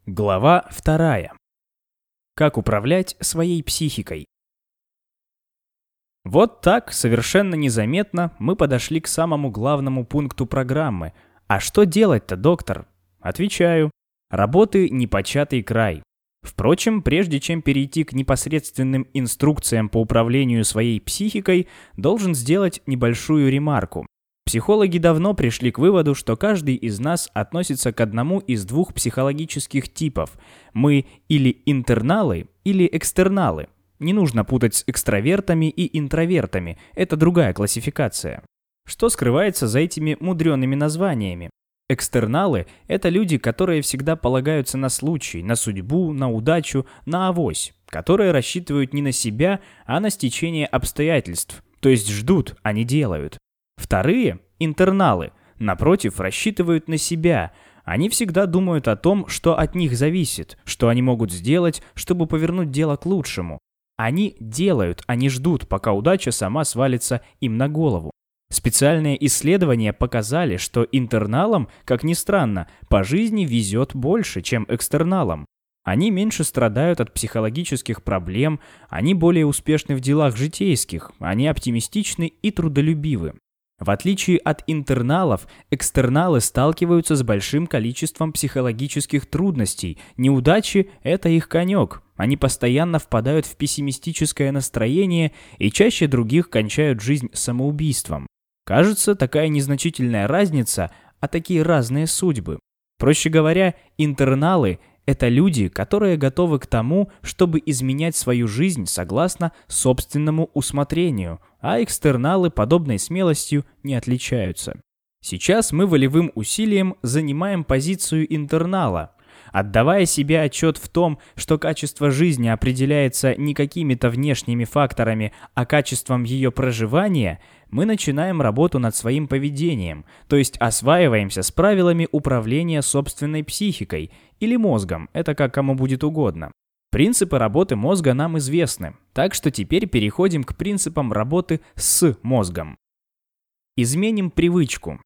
Глава 2. Как управлять своей психикой. Вот так, совершенно незаметно, мы подошли к самому главному пункту программы. А что делать-то, доктор? Отвечаю. Работы непочатый край. Впрочем, прежде чем перейти к непосредственным инструкциям по управлению своей психикой, должен сделать небольшую ремарку. Психологи давно пришли к выводу, что каждый из нас относится к одному из двух психологических типов. Мы или интерналы, или экстерналы. Не нужно путать с экстравертами и интровертами, это другая классификация. Что скрывается за этими мудреными названиями? Экстерналы – это люди, которые всегда полагаются на случай, на судьбу, на удачу, на авось, которые рассчитывают не на себя, а на стечение обстоятельств, то есть ждут, а не делают. Вторые, интерналы, напротив, рассчитывают на себя. Они всегда думают о том, что от них зависит, что они могут сделать, чтобы повернуть дело к лучшему. Они делают, а не ждут, пока удача сама свалится им на голову. Специальные исследования показали, что интерналам, как ни странно, по жизни везет больше, чем экстерналам. Они меньше страдают от психологических проблем, они более успешны в делах житейских, они оптимистичны и трудолюбивы. В отличие от интерналов, экстерналы сталкиваются с большим количеством психологических трудностей. Неудачи – это их конек. Они постоянно впадают в пессимистическое настроение и чаще других кончают жизнь самоубийством. Кажется, такая незначительная разница, а такие разные судьбы. Проще говоря, интерналы – это люди, которые готовы к тому, чтобы изменять свою жизнь согласно собственному усмотрению, а экстерналы подобной смелостью не отличаются. Сейчас мы волевым усилием занимаем позицию интернала. Отдавая себе отчет в том, что качество жизни определяется не какими-то внешними факторами, а качеством ее проживания, мы начинаем работу над своим поведением, то есть осваиваемся с правилами управления собственной психикой или мозгом, это как кому будет угодно. Принципы работы мозга нам известны, так что теперь переходим к принципам работы с мозгом. Изменим привычку.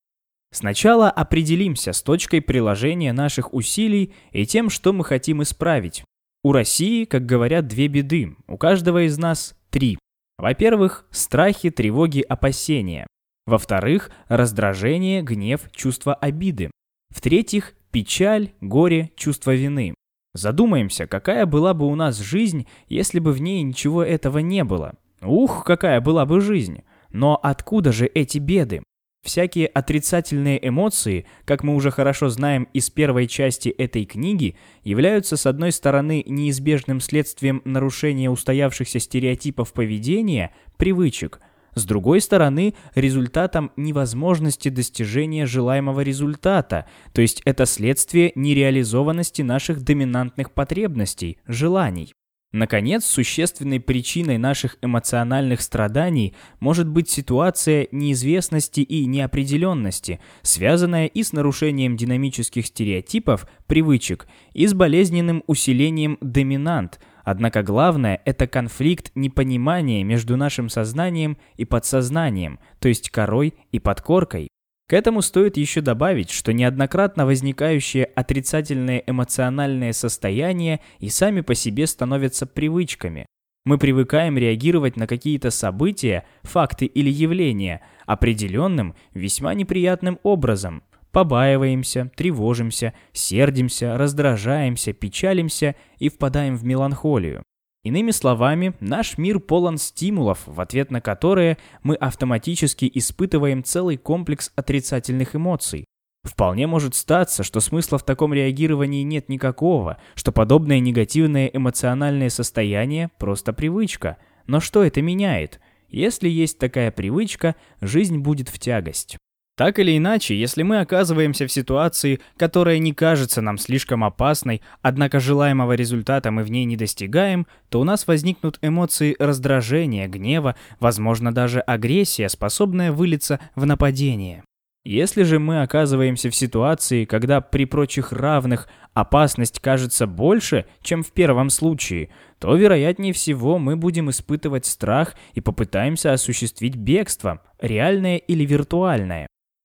Сначала определимся с точкой приложения наших усилий и тем, что мы хотим исправить. У России, как говорят, две беды, у каждого из нас три. Во-первых, страхи, тревоги, опасения. Во-вторых, раздражение, гнев, чувство обиды. В-третьих, печаль, горе, чувство вины. Задумаемся, какая была бы у нас жизнь, если бы в ней ничего этого не было. Ух, какая была бы жизнь! Но откуда же эти беды? Всякие отрицательные эмоции, как мы уже хорошо знаем из первой части этой книги, являются с одной стороны неизбежным следствием нарушения устоявшихся стереотипов поведения, привычек, с другой стороны результатом невозможности достижения желаемого результата, то есть это следствие нереализованности наших доминантных потребностей, желаний. Наконец, существенной причиной наших эмоциональных страданий может быть ситуация неизвестности и неопределенности, связанная и с нарушением динамических стереотипов, привычек, и с болезненным усилением доминант. Однако главное – это конфликт непонимания между нашим сознанием и подсознанием, то есть корой и подкоркой. К этому стоит еще добавить, что неоднократно возникающие отрицательные эмоциональные состояния и сами по себе становятся привычками. Мы привыкаем реагировать на какие-то события, факты или явления определенным, весьма неприятным образом. Побаиваемся, тревожимся, сердимся, раздражаемся, печалимся и впадаем в меланхолию. Иными словами, наш мир полон стимулов, в ответ на которые мы автоматически испытываем целый комплекс отрицательных эмоций. Вполне может статься, что смысла в таком реагировании нет никакого, что подобное негативное эмоциональное состояние – просто привычка. Но что это меняет? Если есть такая привычка, жизнь будет в тягость. Так или иначе, если мы оказываемся в ситуации, которая не кажется нам слишком опасной, однако желаемого результата мы в ней не достигаем, то у нас возникнут эмоции раздражения, гнева, возможно даже агрессия, способная вылиться в нападение. Если же мы оказываемся в ситуации, когда при прочих равных опасность кажется больше, чем в первом случае, то, вероятнее всего, мы будем испытывать страх и попытаемся осуществить бегство, реальное или виртуальное.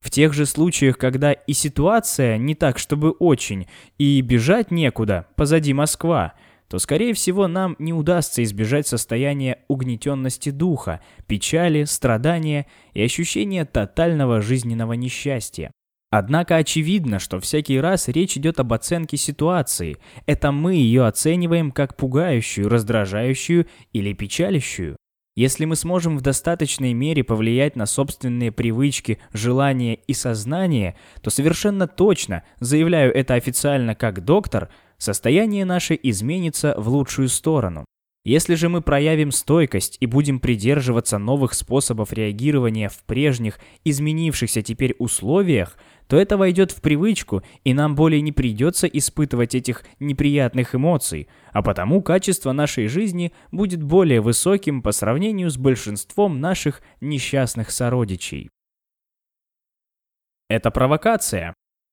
В тех же случаях, когда и ситуация не так, чтобы очень, и бежать некуда, позади Москва, то, скорее всего, нам не удастся избежать состояния угнетенности духа, печали, страдания и ощущения тотального жизненного несчастья. Однако очевидно, что всякий раз речь идет об оценке ситуации. Это мы ее оцениваем как пугающую, раздражающую или печалящую. Если мы сможем в достаточной мере повлиять на собственные привычки, желания и сознание, то совершенно точно, заявляю это официально как доктор, состояние наше изменится в лучшую сторону. Если же мы проявим стойкость и будем придерживаться новых способов реагирования в прежних, изменившихся теперь условиях, то это войдет в привычку, и нам более не придется испытывать этих неприятных эмоций, а потому качество нашей жизни будет более высоким по сравнению с большинством наших несчастных сородичей. Это провокация.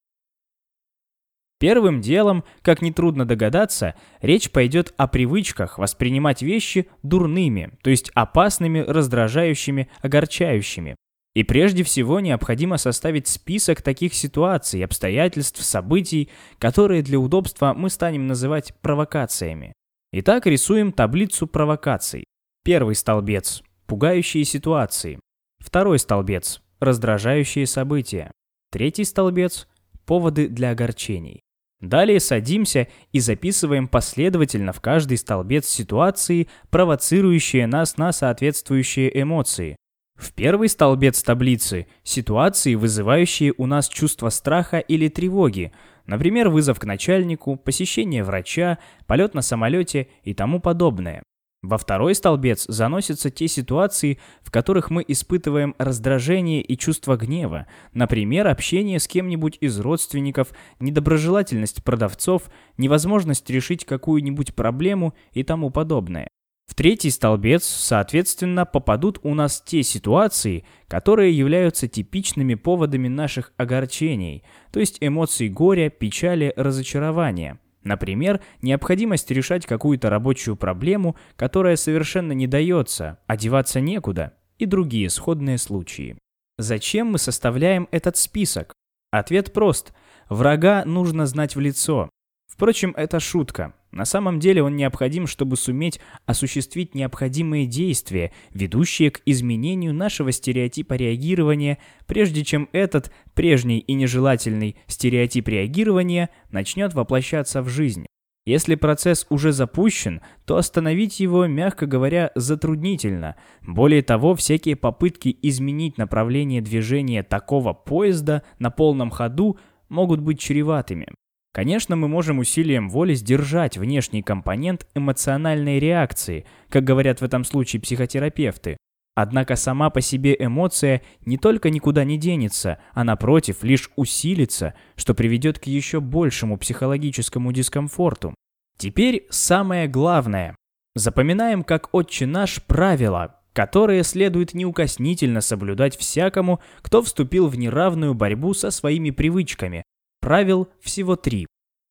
Первым делом, как нетрудно догадаться, речь пойдет о привычках воспринимать вещи дурными, то есть опасными, раздражающими, огорчающими. И прежде всего необходимо составить список таких ситуаций, обстоятельств, событий, которые для удобства мы станем называть провокациями. Итак, рисуем таблицу провокаций. Первый столбец – пугающие ситуации. Второй столбец – раздражающие события. Третий столбец – поводы для огорчений. Далее садимся и записываем последовательно в каждый столбец ситуации, провоцирующие нас на соответствующие эмоции. В первый столбец таблицы – ситуации, вызывающие у нас чувство страха или тревоги, например, вызов к начальнику, посещение врача, полет на самолете и тому подобное. Во второй столбец заносятся те ситуации, в которых мы испытываем раздражение и чувство гнева, например, общение с кем-нибудь из родственников, недоброжелательность продавцов, невозможность решить какую-нибудь проблему и тому подобное. В третий столбец, соответственно, попадут у нас те ситуации, которые являются типичными поводами наших огорчений, то есть эмоций горя, печали, разочарования. Например, необходимость решать какую-то рабочую проблему, которая совершенно не дается, одеваться некуда, и другие сходные случаи. Зачем мы составляем этот список? Ответ прост. Врага нужно знать в лицо. Впрочем, это шутка. На самом деле он необходим, чтобы суметь осуществить необходимые действия, ведущие к изменению нашего стереотипа реагирования, прежде чем этот, прежний и нежелательный стереотип реагирования начнет воплощаться в жизнь. Если процесс уже запущен, то остановить его, мягко говоря, затруднительно. Более того, всякие попытки изменить направление движения такого поезда на полном ходу могут быть чреватыми. Конечно, мы можем усилием воли сдержать внешний компонент эмоциональной реакции, как говорят в этом случае психотерапевты. Однако сама по себе эмоция не только никуда не денется, а напротив лишь усилится, что приведет к еще большему психологическому дискомфорту. Теперь самое главное. Запоминаем как отче наш правила, которые следует неукоснительно соблюдать всякому, кто вступил в неравную борьбу со своими привычками. Правил всего 3.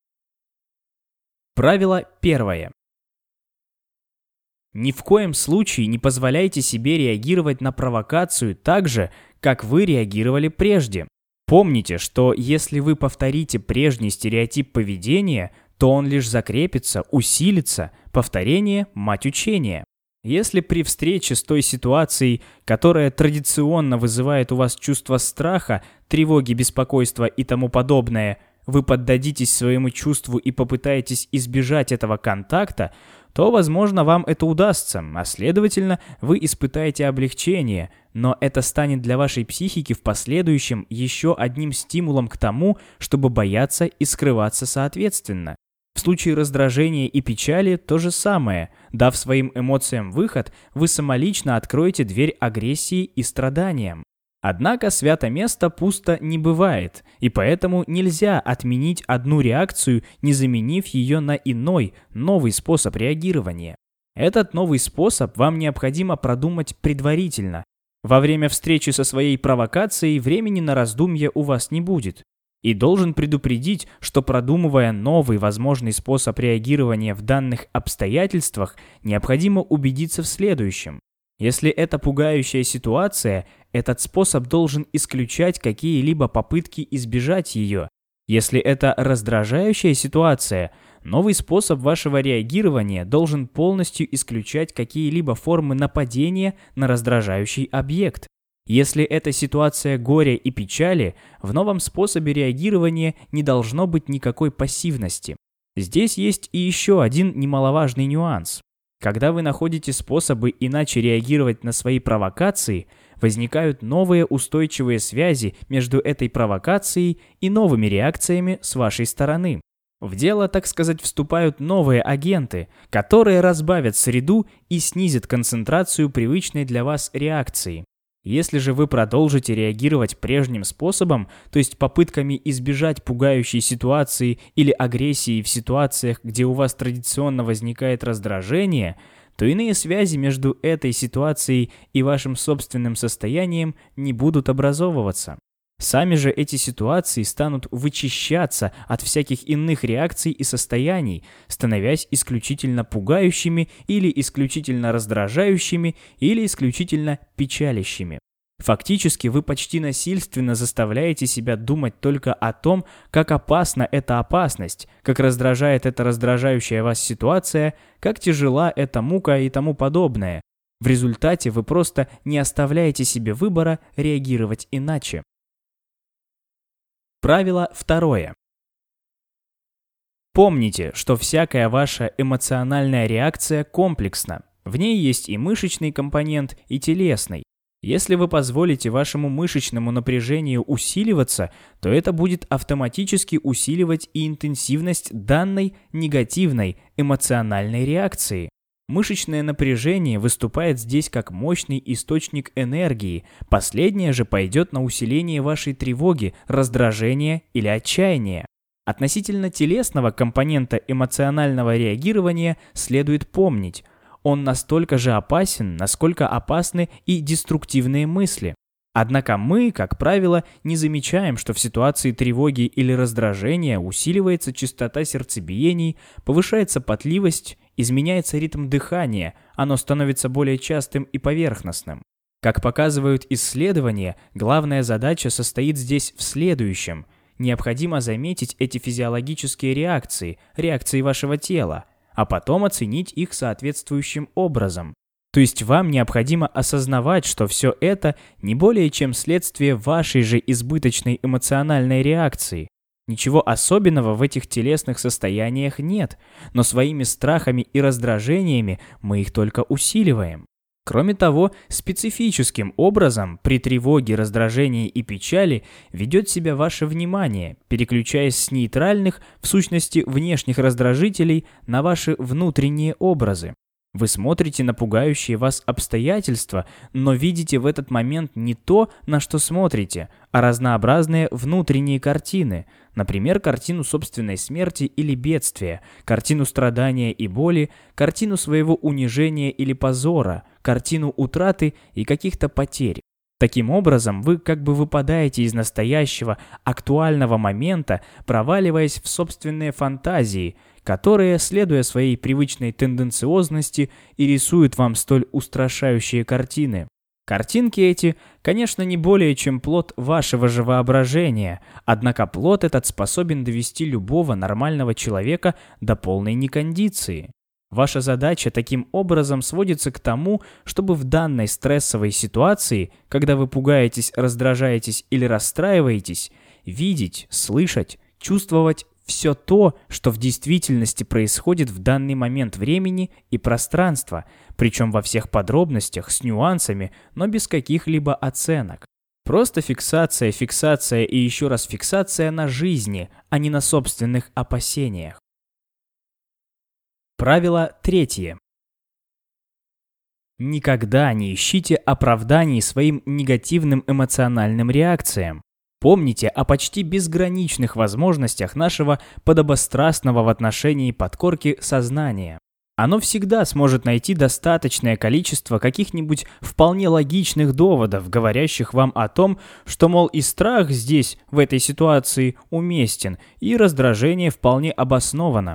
Правило первое. Ни в коем случае не позволяйте себе реагировать на провокацию так же, как вы реагировали прежде. Помните, что если вы повторите прежний стереотип поведения, то он лишь закрепится, усилится. Повторение – мать учения. Если при встрече с той ситуацией, которая традиционно вызывает у вас чувство страха, тревоги, беспокойства и тому подобное, вы поддадитесь своему чувству и попытаетесь избежать этого контакта, то, возможно, вам это удастся, а следовательно, вы испытаете облегчение, но это станет для вашей психики в последующем еще одним стимулом к тому, чтобы бояться и скрываться соответственно. В случае раздражения и печали то же самое. Дав своим эмоциям выход, вы самолично откроете дверь агрессии и страданиям. Однако свято место пусто не бывает, и поэтому нельзя отменить одну реакцию, не заменив ее на иной, новый способ реагирования. Этот новый способ вам необходимо продумать предварительно. Во время встречи со своей провокацией времени на раздумье у вас не будет. И должен предупредить, что продумывая новый возможный способ реагирования в данных обстоятельствах, необходимо убедиться в следующем. Если это пугающая ситуация, этот способ должен исключать какие-либо попытки избежать ее. Если это раздражающая ситуация, новый способ вашего реагирования должен полностью исключать какие-либо формы нападения на раздражающий объект. Если это ситуация горя и печали, в новом способе реагирования не должно быть никакой пассивности. Здесь есть и еще один немаловажный нюанс. Когда вы находите способы иначе реагировать на свои провокации, возникают новые устойчивые связи между этой провокацией и новыми реакциями с вашей стороны. В дело, так сказать, вступают новые агенты, которые разбавят среду и снизят концентрацию привычной для вас реакции. Если же вы продолжите реагировать прежним способом, то есть попытками избежать пугающей ситуации или агрессии в ситуациях, где у вас традиционно возникает раздражение, то иные связи между этой ситуацией и вашим собственным состоянием не будут образовываться. Сами же эти ситуации станут вычищаться от всяких иных реакций и состояний, становясь исключительно пугающими или исключительно раздражающими или исключительно печалящими. Фактически вы почти насильственно заставляете себя думать только о том, как опасна эта опасность, как раздражает эта раздражающая вас ситуация, как тяжела эта мука и тому подобное. В результате вы просто не оставляете себе выбора реагировать иначе. Правило второе. Помните, что всякая ваша эмоциональная реакция комплексна. В ней есть и мышечный компонент, и телесный. Если вы позволите вашему мышечному напряжению усиливаться, то это будет автоматически усиливать и интенсивность данной негативной эмоциональной реакции. Мышечное напряжение выступает здесь как мощный источник энергии, последнее же пойдет на усиление вашей тревоги, раздражения или отчаяния. Относительно телесного компонента эмоционального реагирования следует помнить, он настолько же опасен, насколько опасны и деструктивные мысли. Однако мы, как правило, не замечаем, что в ситуации тревоги или раздражения усиливается частота сердцебиений, повышается потливость, изменяется ритм дыхания, оно становится более частым и поверхностным. Как показывают исследования, главная задача состоит здесь в следующем. Необходимо заметить эти физиологические реакции вашего тела, а потом оценить их соответствующим образом. То есть вам необходимо осознавать, что все это не более чем следствие вашей же избыточной эмоциональной реакции. Ничего особенного в этих телесных состояниях нет, но своими страхами и раздражениями мы их только усиливаем. Кроме того, специфическим образом при тревоге, раздражении и печали ведет себя ваше внимание, переключаясь с нейтральных, в сущности внешних раздражителей, на ваши внутренние образы. Вы смотрите на пугающие вас обстоятельства, но видите в этот момент не то, на что смотрите, а разнообразные внутренние картины, например, картину собственной смерти или бедствия, картину страдания и боли, картину своего унижения или позора, картину утраты и каких-то потерь. Таким образом, вы как бы выпадаете из настоящего, актуального момента, проваливаясь в собственные фантазии, которые, следуя своей привычной тенденциозности, и рисуют вам столь устрашающие картины. Картинки эти, конечно, не более чем плод вашего же воображения, однако плод этот способен довести любого нормального человека до полной некондиции. Ваша задача таким образом сводится к тому, чтобы в данной стрессовой ситуации, когда вы пугаетесь, раздражаетесь или расстраиваетесь, видеть, слышать, чувствовать все то, что в действительности происходит в данный момент времени и пространства, причем во всех подробностях, с нюансами, но без каких-либо оценок. Просто фиксация и еще раз фиксация на жизни, а не на собственных опасениях. Правило третье. Никогда не ищите оправданий своим негативным эмоциональным реакциям. Помните о почти безграничных возможностях нашего подобострастного в отношении подкорки сознания. Оно всегда сможет найти достаточное количество каких-нибудь вполне логичных доводов, говорящих вам о том, что, мол, и страх здесь, в этой ситуации, уместен, и раздражение вполне обосновано.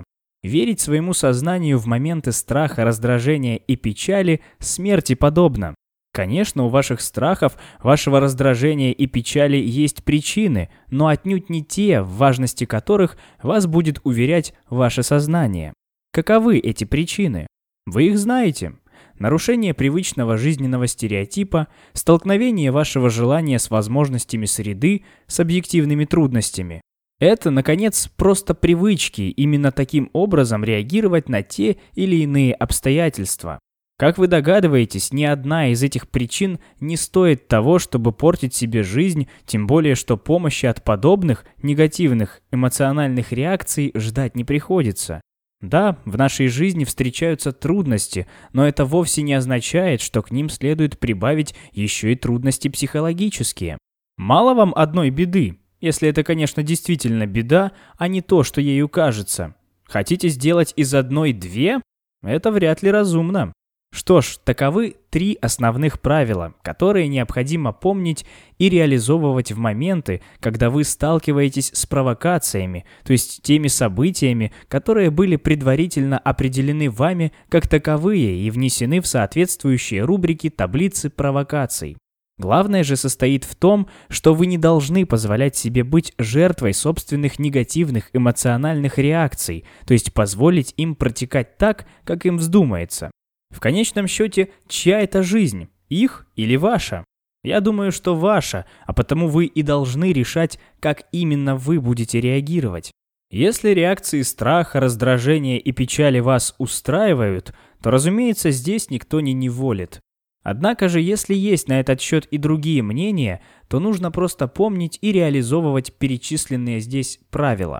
Верить своему сознанию в моменты страха, раздражения и печали смерти подобно. Конечно, у ваших страхов, вашего раздражения и печали есть причины, но отнюдь не те, в важности которых вас будет уверять ваше сознание. Каковы эти причины? Вы их знаете. Нарушение привычного жизненного стереотипа, столкновение вашего желания с возможностями среды, с объективными трудностями. Это, наконец, просто привычки именно таким образом реагировать на те или иные обстоятельства. Как вы догадываетесь, ни одна из этих причин не стоит того, чтобы портить себе жизнь, тем более, что помощи от подобных негативных эмоциональных реакций ждать не приходится. Да, в нашей жизни встречаются трудности, но это вовсе не означает, что к ним следует прибавить еще и трудности психологические. Мало вам одной беды, если это, конечно, действительно беда, а не то, что ею кажется. Хотите сделать из одной две? Это вряд ли разумно. Что ж, таковы 3 основных правила, которые необходимо помнить и реализовывать в моменты, когда вы сталкиваетесь с провокациями, то есть теми событиями, которые были предварительно определены вами как таковые и внесены в соответствующие рубрики таблицы провокаций. Главное же состоит в том, что вы не должны позволять себе быть жертвой собственных негативных эмоциональных реакций, то есть позволить им протекать так, как им вздумается. В конечном счете, чья это жизнь? Их или ваша? Я думаю, что ваша, а потому вы и должны решать, как именно вы будете реагировать. Если реакции страха, раздражения и печали вас устраивают, то, разумеется, здесь никто не неволит. Однако же, если есть на этот счет и другие мнения, то нужно просто помнить и реализовывать перечисленные здесь правила.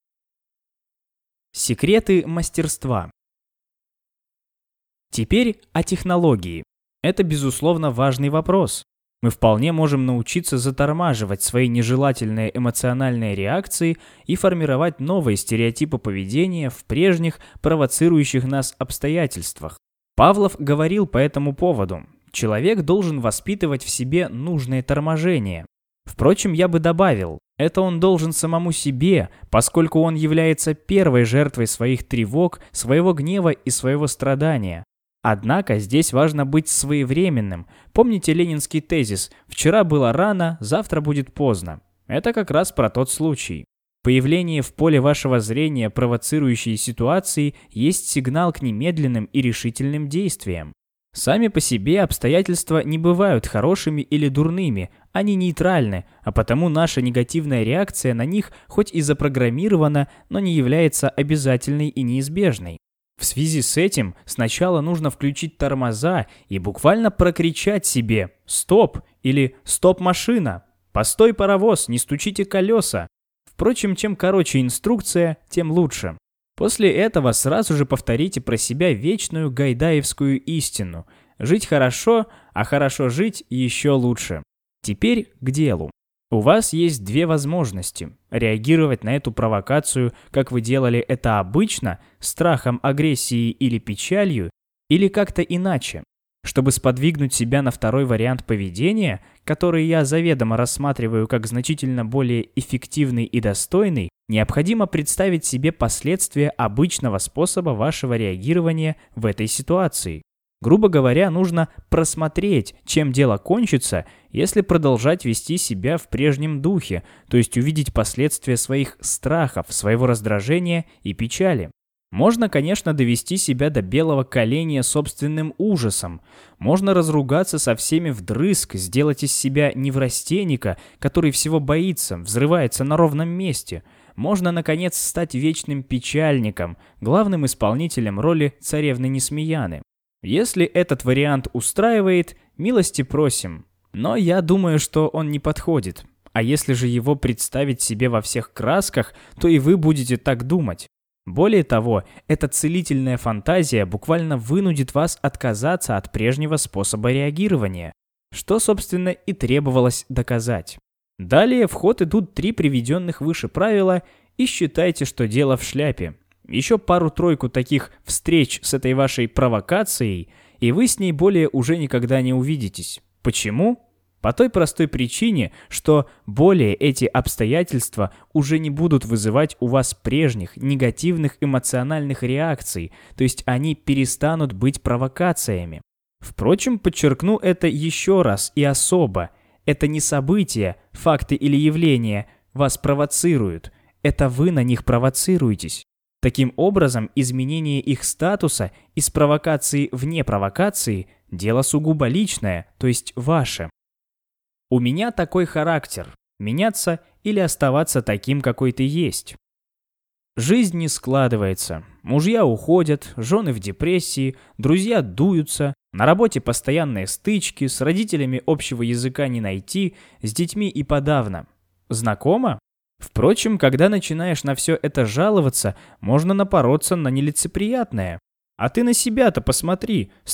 Секреты мастерства. Теперь о технологии. Это, безусловно, важный вопрос. Мы вполне можем научиться затормаживать свои нежелательные эмоциональные реакции и формировать новые стереотипы поведения в прежних, провоцирующих нас обстоятельствах. Павлов говорил по этому поводу: человек должен воспитывать в себе нужное торможение. Впрочем, я бы добавил, это он должен самому себе, поскольку он является первой жертвой своих тревог, своего гнева и своего страдания. Однако здесь важно быть своевременным. Помните ленинский тезис «вчера было рано, завтра будет поздно». Это как раз про тот случай. Появление в поле вашего зрения провоцирующей ситуации есть сигнал к немедленным и решительным действиям. Сами по себе обстоятельства не бывают хорошими или дурными, они нейтральны, а потому наша негативная реакция на них хоть и запрограммирована, но не является обязательной и неизбежной. В связи с этим сначала нужно включить тормоза и буквально прокричать себе «Стоп!» или «Стоп, машина!», «Постой, паровоз, не стучите колеса!». Впрочем, чем короче инструкция, тем лучше. После этого сразу же повторите про себя вечную гайдаевскую истину: жить хорошо, а хорошо жить еще лучше. Теперь к делу. У вас есть 2 возможности: реагировать на эту провокацию, как вы делали это обычно, страхом, агрессией или печалью, или как-то иначе. Чтобы сподвигнуть себя на второй вариант поведения, который я заведомо рассматриваю как значительно более эффективный и достойный, необходимо представить себе последствия обычного способа вашего реагирования в этой ситуации. Грубо говоря, нужно просмотреть, чем дело кончится, если продолжать вести себя в прежнем духе, то есть увидеть последствия своих страхов, своего раздражения и печали. Можно, конечно, довести себя до белого коленя собственным ужасом. Можно разругаться со всеми вдрызг, сделать из себя неврастенника, который всего боится, взрывается на ровном месте. Можно, наконец, стать вечным печальником, главным исполнителем роли царевны Несмеяны. Если этот вариант устраивает, милости просим. Но я думаю, что он не подходит. А если же его представить себе во всех красках, то и вы будете так думать. Более того, эта целительная фантазия буквально вынудит вас отказаться от прежнего способа реагирования, что, собственно, и требовалось доказать. Далее в ход идут 3 приведенных выше правила, и считайте, что дело в шляпе. Еще пару-тройку таких встреч с этой вашей провокацией, и вы с ней более уже никогда не увидитесь. Почему? По той простой причине, что более эти обстоятельства уже не будут вызывать у вас прежних негативных эмоциональных реакций, то есть они перестанут быть провокациями. Впрочем, подчеркну это еще раз и особо. Это не события, факты или явления вас провоцируют, это вы на них провоцируетесь. Таким образом, изменение их статуса из провокации в непровокации – дело сугубо личное, то есть ваше. У меня такой характер – меняться или оставаться таким, какой ты есть. Жизнь не складывается, мужья уходят, жены в депрессии, друзья дуются, на работе постоянные стычки, с родителями общего языка не найти, с детьми и подавно. Знакомо? Впрочем, когда начинаешь на все это жаловаться, можно напороться на нелицеприятное. А ты на себя-то посмотри, с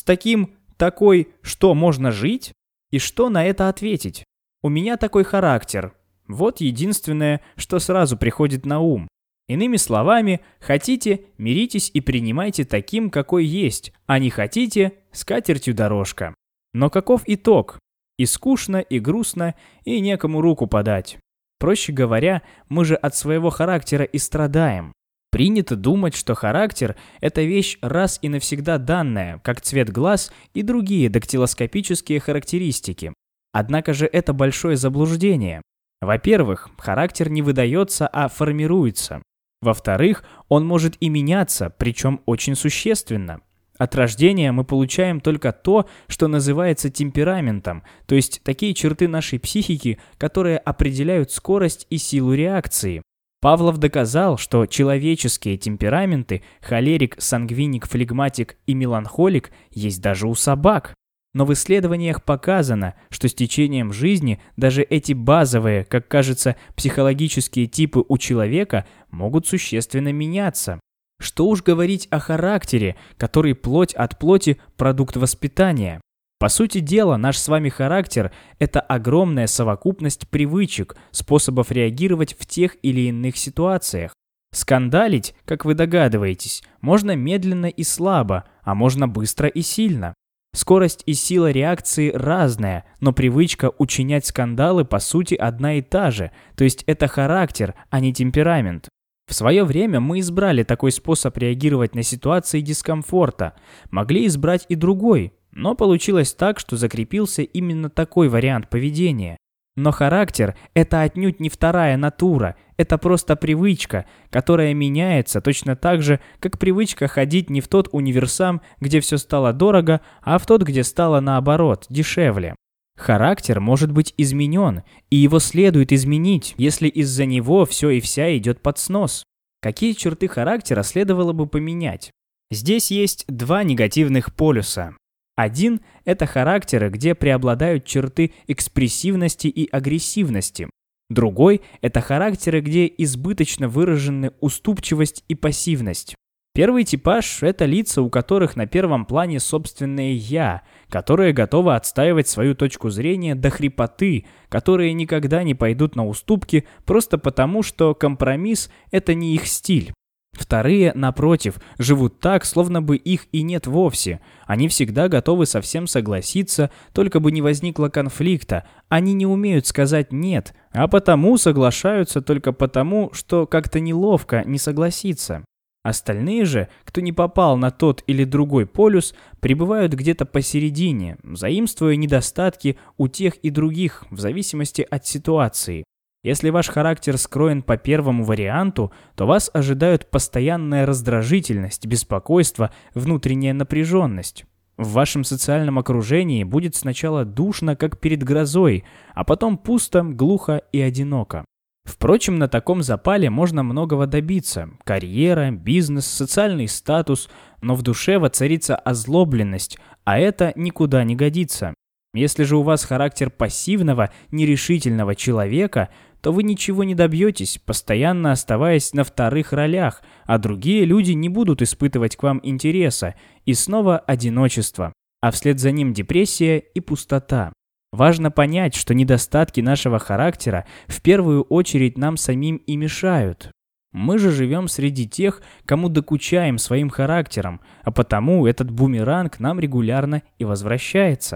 такой, что можно жить? И что на это ответить? У меня такой характер. Вот единственное, что сразу приходит на ум. Иными словами, хотите – миритесь и принимайте таким, какой есть, а не хотите – с катертью дорожка. Но каков итог? И скучно, и грустно, и некому руку подать. Проще говоря, мы же от своего характера и страдаем. Принято думать, что характер – это вещь раз и навсегда данная, как цвет глаз и другие дактилоскопические характеристики. Однако же это большое заблуждение. Во-первых, характер не выдается, а формируется. Во-вторых, он может и меняться, причем очень существенно. От рождения мы получаем только то, что называется темпераментом, то есть такие черты нашей психики, которые определяют скорость и силу реакции. Павлов доказал, что человеческие темпераменты – холерик, сангвиник, флегматик и меланхолик – есть даже у собак. Но в исследованиях показано, что с течением жизни даже эти базовые, как кажется, психологические типы у человека могут существенно меняться. Что уж говорить о характере, который плоть от плоти – продукт воспитания. По сути дела, наш с вами характер – это огромная совокупность привычек, способов реагировать в тех или иных ситуациях. Скандалить, как вы догадываетесь, можно медленно и слабо, а можно быстро и сильно. Скорость и сила реакции разная, но привычка учинять скандалы по сути одна и та же, то есть это характер, а не темперамент. В свое время мы избрали такой способ реагировать на ситуации дискомфорта, могли избрать и другой, но получилось так, что закрепился именно такой вариант поведения. Но характер – это отнюдь не вторая натура, это просто привычка, которая меняется точно так же, как привычка ходить не в тот универсам, где все стало дорого, а в тот, где стало наоборот, дешевле. Характер может быть изменен, и его следует изменить, если из-за него все и вся идет под снос. Какие черты характера следовало бы поменять? Здесь есть два негативных полюса. Один – это характеры, где преобладают черты экспрессивности и агрессивности. Другой – это характеры, где избыточно выражены уступчивость и пассивность. Первый типаж – это лица, у которых на первом плане собственное «я», которые готовы отстаивать свою точку зрения до хрипоты, которые никогда не пойдут на уступки просто потому, что компромисс – это не их стиль. Вторые, напротив, живут так, словно бы их и нет вовсе. Они всегда готовы со всем согласиться, только бы не возникло конфликта. Они не умеют сказать «нет», а потому соглашаются только потому, что как-то неловко не согласиться. Остальные же, кто не попал на тот или другой полюс, пребывают где-то посередине, заимствуя недостатки у тех и других в зависимости от ситуации. Если ваш характер скроен по первому варианту, то вас ожидают постоянная раздражительность, беспокойство, внутренняя напряженность. В вашем социальном окружении будет сначала душно, как перед грозой, а потом пусто, глухо и одиноко. Впрочем, на таком запале можно многого добиться – карьера, бизнес, социальный статус, но в душе воцарится озлобленность, а это никуда не годится. Если же у вас характер пассивного, нерешительного человека, то вы ничего не добьетесь, постоянно оставаясь на вторых ролях, а другие люди не будут испытывать к вам интереса, и снова одиночество, а вслед за ним депрессия и пустота. Важно понять, что недостатки нашего характера в первую очередь нам самим и мешают. Мы же живем среди тех, кому докучаем своим характером, а потому этот бумеранг нам регулярно и возвращается.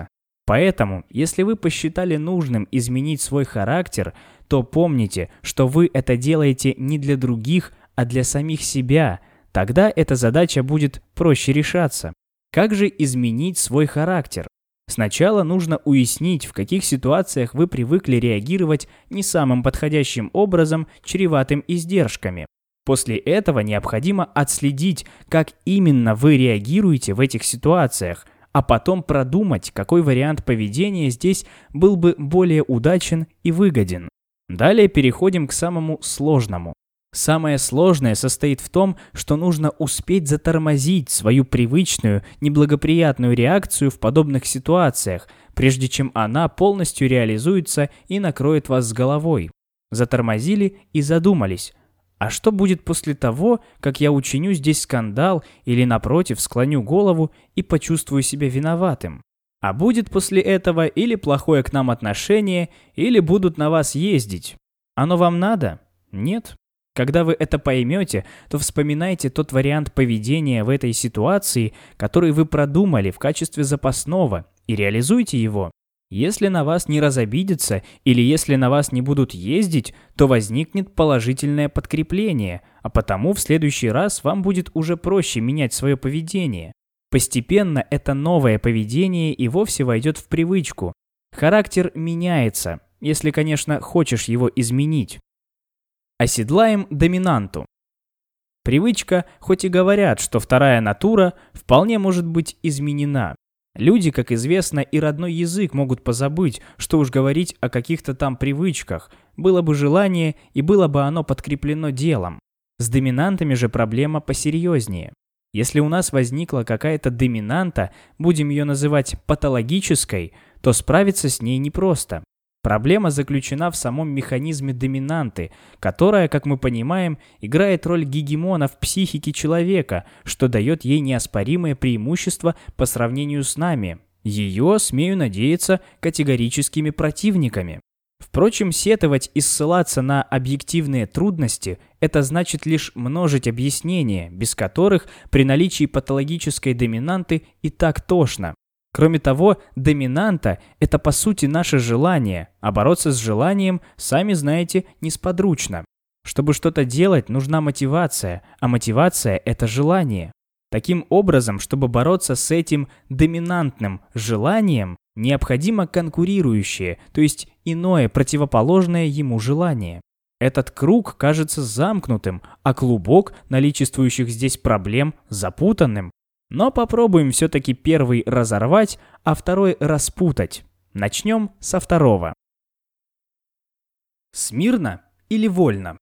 Поэтому, если вы посчитали нужным изменить свой характер, то помните, что вы это делаете не для других, а для самих себя. Тогда эта задача будет проще решаться. Как же изменить свой характер? Сначала нужно уяснить, в каких ситуациях вы привыкли реагировать не самым подходящим образом, чреватым издержками. После этого необходимо отследить, как именно вы реагируете в этих ситуациях, а потом продумать, какой вариант поведения здесь был бы более удачен и выгоден. Далее переходим к самому сложному. Самое сложное состоит в том, что нужно успеть затормозить свою привычную, неблагоприятную реакцию в подобных ситуациях, прежде чем она полностью реализуется и накроет вас с головой. Затормозили и задумались. А что будет после того, как я учиню здесь скандал или, напротив, склоню голову и почувствую себя виноватым? А будет после этого или плохое к нам отношение, или будут на вас ездить? Оно вам надо? Нет. Когда вы это поймете, то вспоминайте тот вариант поведения в этой ситуации, который вы продумали в качестве запасного, и реализуйте его. Если на вас не разобидятся или если на вас не будут ездить, то возникнет положительное подкрепление, а потому в следующий раз вам будет уже проще менять свое поведение. Постепенно это новое поведение и вовсе войдет в привычку. Характер меняется, если, конечно, хочешь его изменить. Оседлаем доминанту. Привычка, хоть и говорят, что вторая натура, вполне может быть изменена. Люди, как известно, и родной язык могут позабыть, что уж говорить о каких-то там привычках. Было бы желание, и было бы оно подкреплено делом. С доминантами же проблема посерьезнее. Если у нас возникла какая-то доминанта, будем ее называть патологической, то справиться с ней непросто. Проблема заключена в самом механизме доминанты, которая, как мы понимаем, играет роль гегемона в психике человека, что дает ей неоспоримое преимущество по сравнению с нами, ее, смею надеяться, категорическими противниками. Впрочем, сетовать и ссылаться на объективные трудности – это значит лишь множить объяснения, без которых при наличии патологической доминанты и так тошно. Кроме того, доминанта – это по сути наше желание, а бороться с желанием, сами знаете, несподручно. Чтобы что-то делать, нужна мотивация, а мотивация – это желание. Таким образом, чтобы бороться с этим доминантным желанием, необходимо конкурирующее, то есть иное противоположное ему желание. Этот круг кажется замкнутым, а клубок наличествующих здесь проблем – запутанным. Но попробуем все-таки первый разорвать, а второй распутать. Начнем со второго. Смирно или вольно?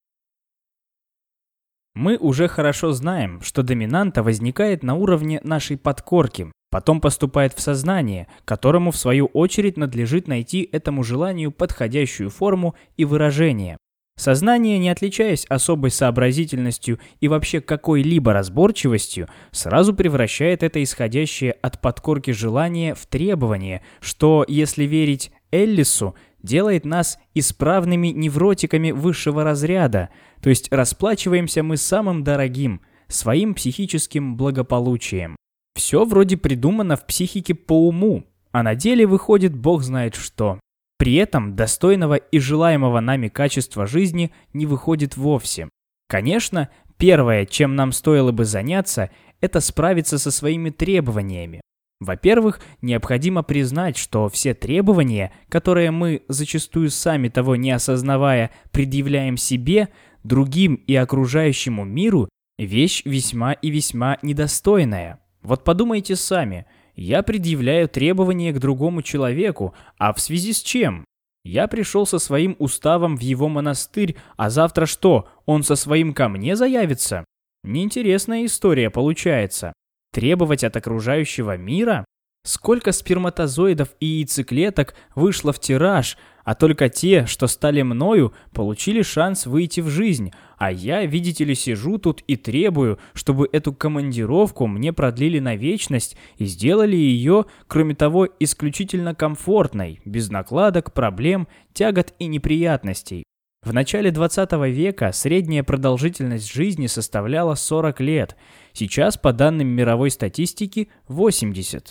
Мы уже хорошо знаем, что доминанта возникает на уровне нашей подкорки, потом поступает в сознание, которому в свою очередь надлежит найти этому желанию подходящую форму и выражение. Сознание, не отличаясь особой сообразительностью и вообще какой-либо разборчивостью, сразу превращает это исходящее от подкорки желание в требование, что, если верить Эллису, делает нас исправными невротиками высшего разряда, то есть расплачиваемся мы самым дорогим, своим психическим благополучием. Все вроде придумано в психике по уму, а на деле выходит бог знает что. При этом достойного и желаемого нами качества жизни не выходит вовсе. Конечно, первое, чем нам стоило бы заняться, это справиться со своими требованиями. Во-первых, необходимо признать, что все требования, которые мы, зачастую сами того не осознавая, предъявляем себе, другим и окружающему миру, вещь весьма и весьма недостойная. Вот подумайте сами. Я предъявляю требования к другому человеку, а в связи с чем? Я пришел со своим уставом в его монастырь, а завтра что, он со своим ко мне заявится? Неинтересная история получается. Требовать от окружающего мира? Сколько сперматозоидов и яйцеклеток вышло в тираж, а только те, что стали мною, получили шанс выйти в жизнь, а я, видите ли, сижу тут и требую, чтобы эту командировку мне продлили на вечность и сделали ее, кроме того, исключительно комфортной, без накладок, проблем, тягот и неприятностей. В начале 20 века средняя продолжительность жизни составляла 40 лет, сейчас, по данным мировой статистики, 80.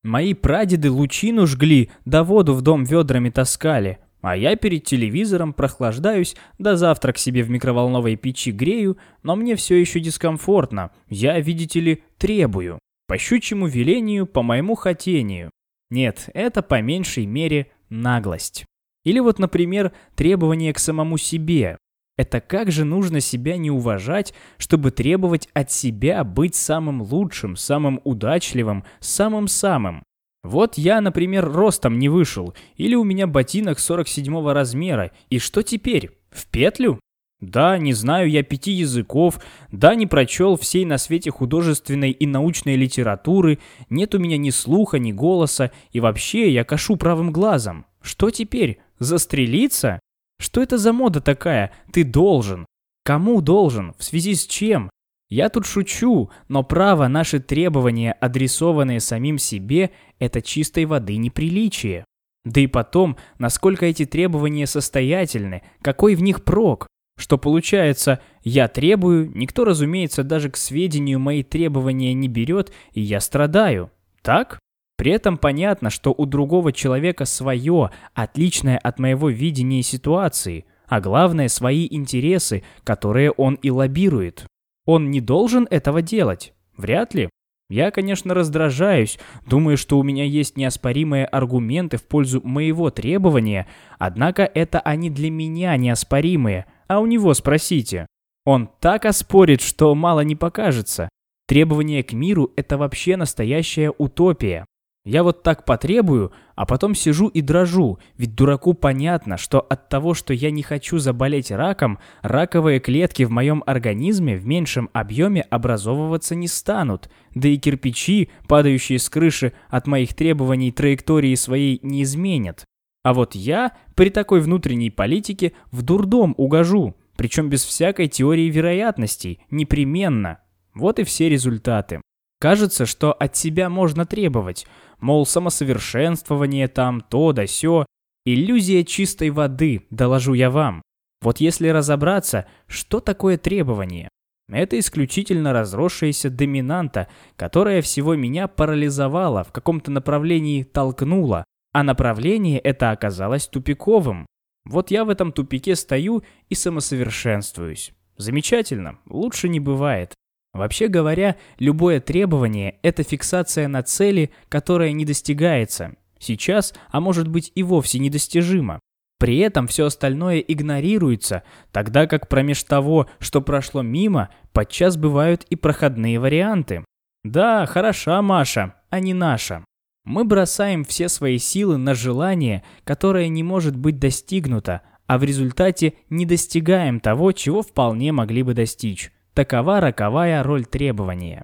Мои прадеды лучину жгли, да воду в дом ведрами таскали, а я перед телевизором прохлаждаюсь, да завтрак себе в микроволновой печи грею, но мне все еще дискомфортно, я, видите ли, требую. По щучьему велению, по моему хотению. Нет, это по меньшей мере наглость. Или вот, например, требование к самому себе. Это как же нужно себя не уважать, чтобы требовать от себя быть самым лучшим, самым удачливым, самым-самым. Вот я, например, ростом не вышел, или у меня ботинок 47 размера, и что теперь? В петлю? Да, не знаю я 5 языков, да, не прочел всей на свете художественной и научной литературы, нет у меня ни слуха, ни голоса, и вообще я кашу правым глазом. Что теперь? Застрелиться? Что это за мода такая? Ты должен. Кому должен? В связи с чем? Я тут шучу, но право наши требования, адресованные самим себе, это чистой воды неприличие. Да и потом, насколько эти требования состоятельны, какой в них прок? Что получается, я требую, никто, разумеется, даже к сведению мои требования не берет, и я страдаю. Так? При этом понятно, что у другого человека свое, отличное от моего видения ситуации, а главное свои интересы, которые он и лоббирует. Он не должен этого делать? Вряд ли. Я, конечно, раздражаюсь, думаю, что у меня есть неоспоримые аргументы в пользу моего требования, однако это они для меня неоспоримые, а у него спросите. Он так оспорит, что мало не покажется. Требование к миру – это вообще настоящая утопия. Я вот так потребую, а потом сижу и дрожу, ведь дураку понятно, что от того, что я не хочу заболеть раком, раковые клетки в моем организме в меньшем объеме образовываться не станут, да и кирпичи, падающие с крыши от моих требований траектории своей не изменят. А вот я при такой внутренней политике в дурдом угожу, причем без всякой теории вероятностей, непременно. Вот и все результаты. Кажется, что от себя можно требовать, мол, самосовершенствование там, то да сё. Иллюзия чистой воды, доложу я вам. Вот если разобраться, что такое требование? Это исключительно разросшаяся доминанта, которая всего меня парализовала, в каком-то направлении толкнула, а направление это оказалось тупиковым. Вот я в этом тупике стою и самосовершенствуюсь. Замечательно, лучше не бывает. Вообще говоря, любое требование – это фиксация на цели, которая не достигается. Сейчас, а может быть и вовсе недостижимо. При этом все остальное игнорируется, тогда как промеж того, что прошло мимо, подчас бывают и проходные варианты. Да, хороша Маша, а не наша. Мы бросаем все свои силы на желание, которое не может быть достигнуто, а в результате не достигаем того, чего вполне могли бы достичь. Такова роковая роль требования.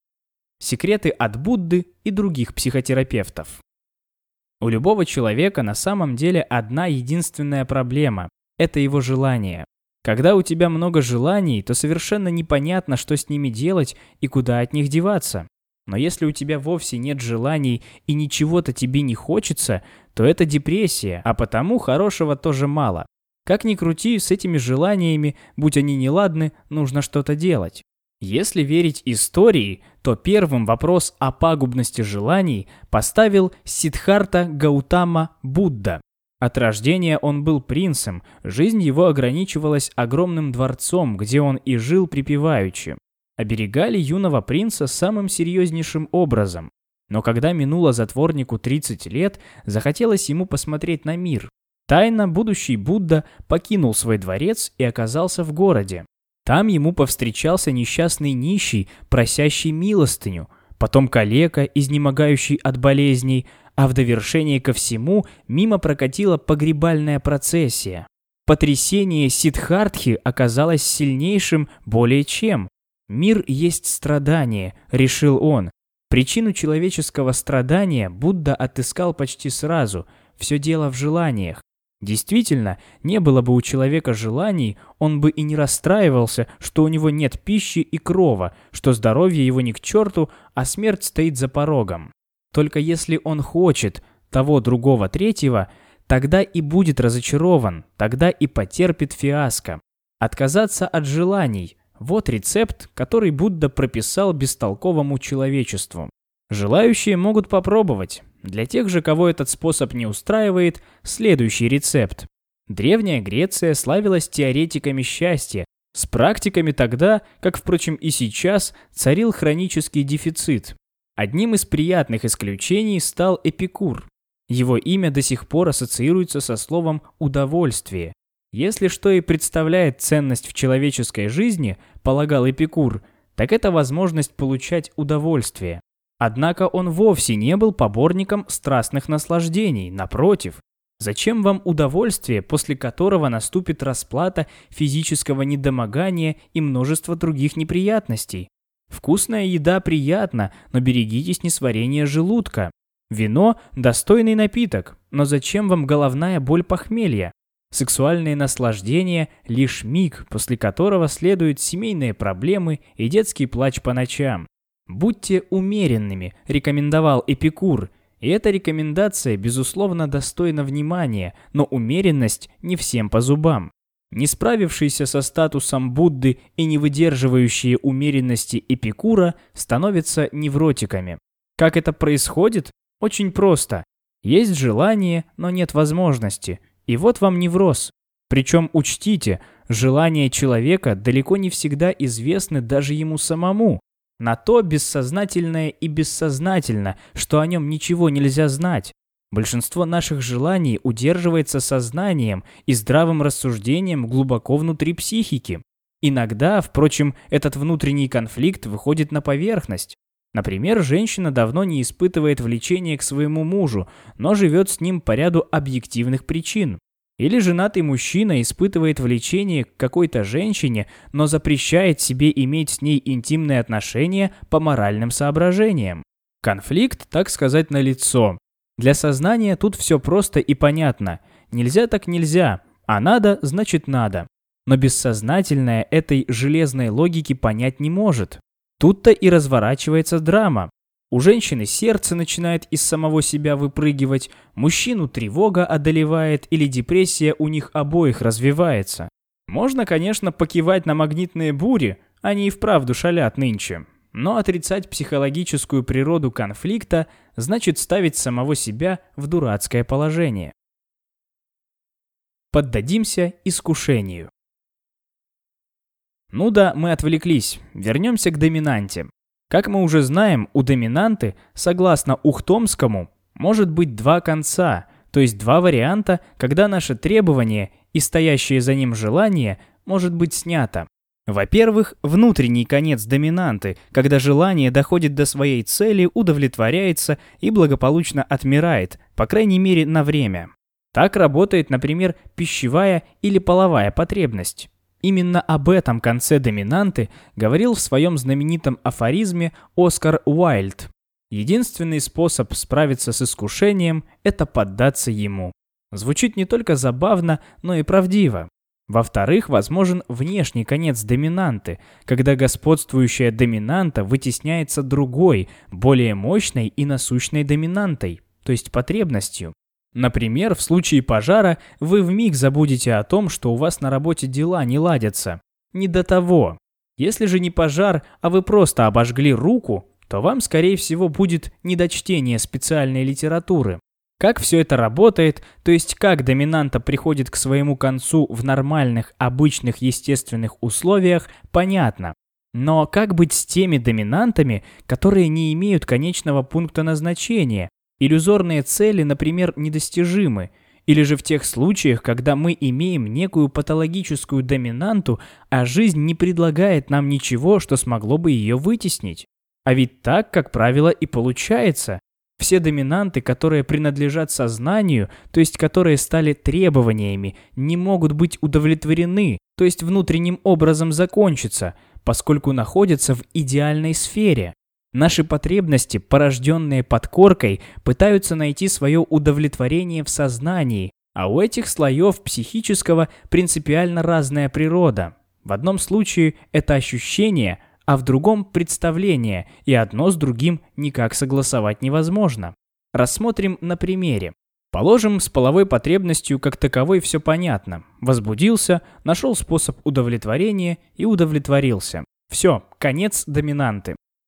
Секреты от Будды и других психотерапевтов. У любого человека на самом деле одна единственная проблема – это его желание. Когда у тебя много желаний, то совершенно непонятно, что с ними делать и куда от них деваться. Но если у тебя вовсе нет желаний и ничего-то тебе не хочется, то это депрессия, а потому хорошего тоже мало. Как ни крути, с этими желаниями, будь они неладны, нужно что-то делать. Если верить истории, то первым вопрос о пагубности желаний поставил Сиддхартха Гаутама Будда. От рождения он был принцем, жизнь его ограничивалась огромным дворцом, где он и жил припеваючи. Оберегали юного принца самым серьезнейшим образом. Но когда минуло затворнику 30 лет, захотелось ему посмотреть на мир. Тайно будущий Будда покинул свой дворец и оказался в городе. Там ему повстречался несчастный нищий, просящий милостыню, потом калека, изнемогающий от болезней, а в довершение ко всему мимо прокатила погребальная процессия. Потрясение Сиддхартхи оказалось сильнейшим более чем. «Мир есть страдание», — решил он. Причину человеческого страдания Будда отыскал почти сразу. Все дело в желаниях. Действительно, не было бы у человека желаний, он бы и не расстраивался, что у него нет пищи и крова, что здоровье его ни к черту, а смерть стоит за порогом. Только если он хочет того, другого, третьего, тогда и будет разочарован, тогда и потерпит фиаско. Отказаться от желаний – вот рецепт, который Будда прописал бестолковому человечеству. Желающие могут попробовать. Для тех же, кого этот способ не устраивает, следующий рецепт. Древняя Греция славилась теоретиками счастья, с практиками тогда, как, впрочем, и сейчас, царил хронический дефицит. Одним из приятных исключений стал Эпикур. Его имя до сих пор ассоциируется со словом «удовольствие». Если что и представляет ценность в человеческой жизни, полагал Эпикур, так это возможность получать удовольствие. Однако он вовсе не был поборником страстных наслаждений, напротив. Зачем вам удовольствие, после которого наступит расплата физического недомогания и множество других неприятностей? Вкусная еда приятна, но берегитесь несварения желудка. Вино – достойный напиток, но зачем вам головная боль похмелья? Сексуальные наслаждения – лишь миг, после которого следуют семейные проблемы и детский плач по ночам. «Будьте умеренными», – рекомендовал Эпикур, и эта рекомендация, безусловно, достойна внимания, но умеренность не всем по зубам. Не справившиеся со статусом Будды и не выдерживающие умеренности Эпикура становятся невротиками. Как это происходит? Очень просто. Есть желание, но нет возможности. И вот вам невроз. Причем учтите, желания человека далеко не всегда известны даже ему самому. На то бессознательное и бессознательно, что о нем ничего нельзя знать. Большинство наших желаний удерживается сознанием и здравым рассуждением глубоко внутри психики. Иногда, впрочем, этот внутренний конфликт выходит на поверхность. Например, женщина давно не испытывает влечения к своему мужу, но живет с ним по ряду объективных причин. Или женатый мужчина испытывает влечение к какой-то женщине, но запрещает себе иметь с ней интимные отношения по моральным соображениям. Конфликт, так сказать, налицо. Для сознания тут все просто и понятно. Нельзя так нельзя, а надо значит надо. Но бессознательное этой железной логики понять не может. Тут-то и разворачивается драма. У женщины сердце начинает из самого себя выпрыгивать, мужчину тревога одолевает или депрессия у них обоих развивается. Можно, конечно, покивать на магнитные бури, они и вправду шалят нынче. Но отрицать психологическую природу конфликта значит ставить самого себя в дурацкое положение. Поддадимся искушению. Ну да, мы отвлеклись. Вернемся к доминанте. Как мы уже знаем, у доминанты, согласно Ухтомскому, может быть два конца, то есть два варианта, когда наше требование и стоящее за ним желание может быть снято. Во-первых, внутренний конец доминанты, когда желание доходит до своей цели, удовлетворяется и благополучно отмирает, по крайней мере на время. Так работает, например, пищевая или половая потребность. Именно об этом конце доминанты говорил в своем знаменитом афоризме Оскар Уайльд. Единственный способ справиться с искушением – это поддаться ему. Звучит не только забавно, но и правдиво. Во-вторых, возможен внешний конец доминанты, когда господствующая доминанта вытесняется другой, более мощной и насущной доминантой, то есть потребностью. Например, в случае пожара вы вмиг забудете о том, что у вас на работе дела не ладятся. Не до того. Если же не пожар, а вы просто обожгли руку, то вам, скорее всего, будет не до чтения специальной литературы. Как все это работает, то есть как доминанта приходит к своему концу в нормальных, обычных, естественных условиях, понятно. Но как быть с теми доминантами, которые не имеют конечного пункта назначения? Иллюзорные цели, например, недостижимы, или же в тех случаях, когда мы имеем некую патологическую доминанту, а жизнь не предлагает нам ничего, что смогло бы ее вытеснить. А ведь так, как правило, и получается. Все доминанты, которые принадлежат сознанию, то есть которые стали требованиями, не могут быть удовлетворены, то есть внутренним образом закончиться, поскольку находятся в идеальной сфере. Наши потребности, порожденные подкоркой, пытаются найти свое удовлетворение в сознании, а у этих слоев психического принципиально разная природа. В одном случае это ощущение, а в другом представление, и одно с другим никак согласовать невозможно. Рассмотрим на примере. Положим, с половой потребностью как таковой все понятно. Возбудился, нашел способ удовлетворения и удовлетворился. Все, конец доминанты.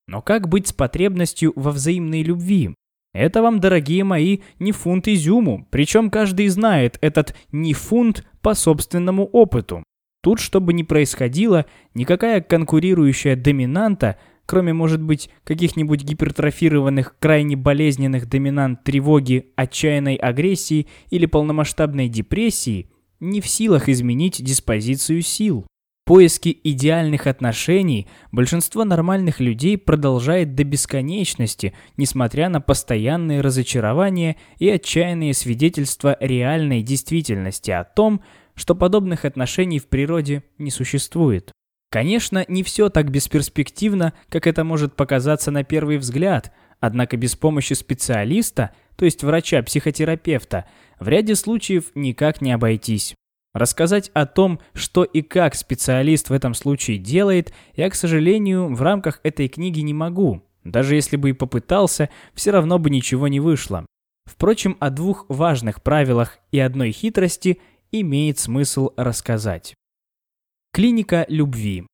Но как быть с потребностью во взаимной любви? Это вам, дорогие мои, не фунт изюму, причем каждый знает этот не фунт по собственному опыту. Тут, что бы ни происходило, никакая конкурирующая доминанта, кроме, может быть, каких-нибудь гипертрофированных, крайне болезненных доминант тревоги, отчаянной агрессии или полномасштабной депрессии, не в силах изменить диспозицию сил. В поиске идеальных отношений большинство нормальных людей продолжает до бесконечности, несмотря на постоянные разочарования и отчаянные свидетельства реальной действительности о том, что подобных отношений в природе не существует. Конечно, не все так бесперспективно, как это может показаться на первый взгляд, однако без помощи специалиста, то есть врача-психотерапевта, в ряде случаев никак не обойтись. Рассказать о том, что и как специалист в этом случае делает, я, к сожалению, в рамках этой книги не могу. Даже если бы и попытался, все равно бы ничего не вышло. Впрочем, о двух важных правилах и одной хитрости имеет смысл рассказать. Клиника любви.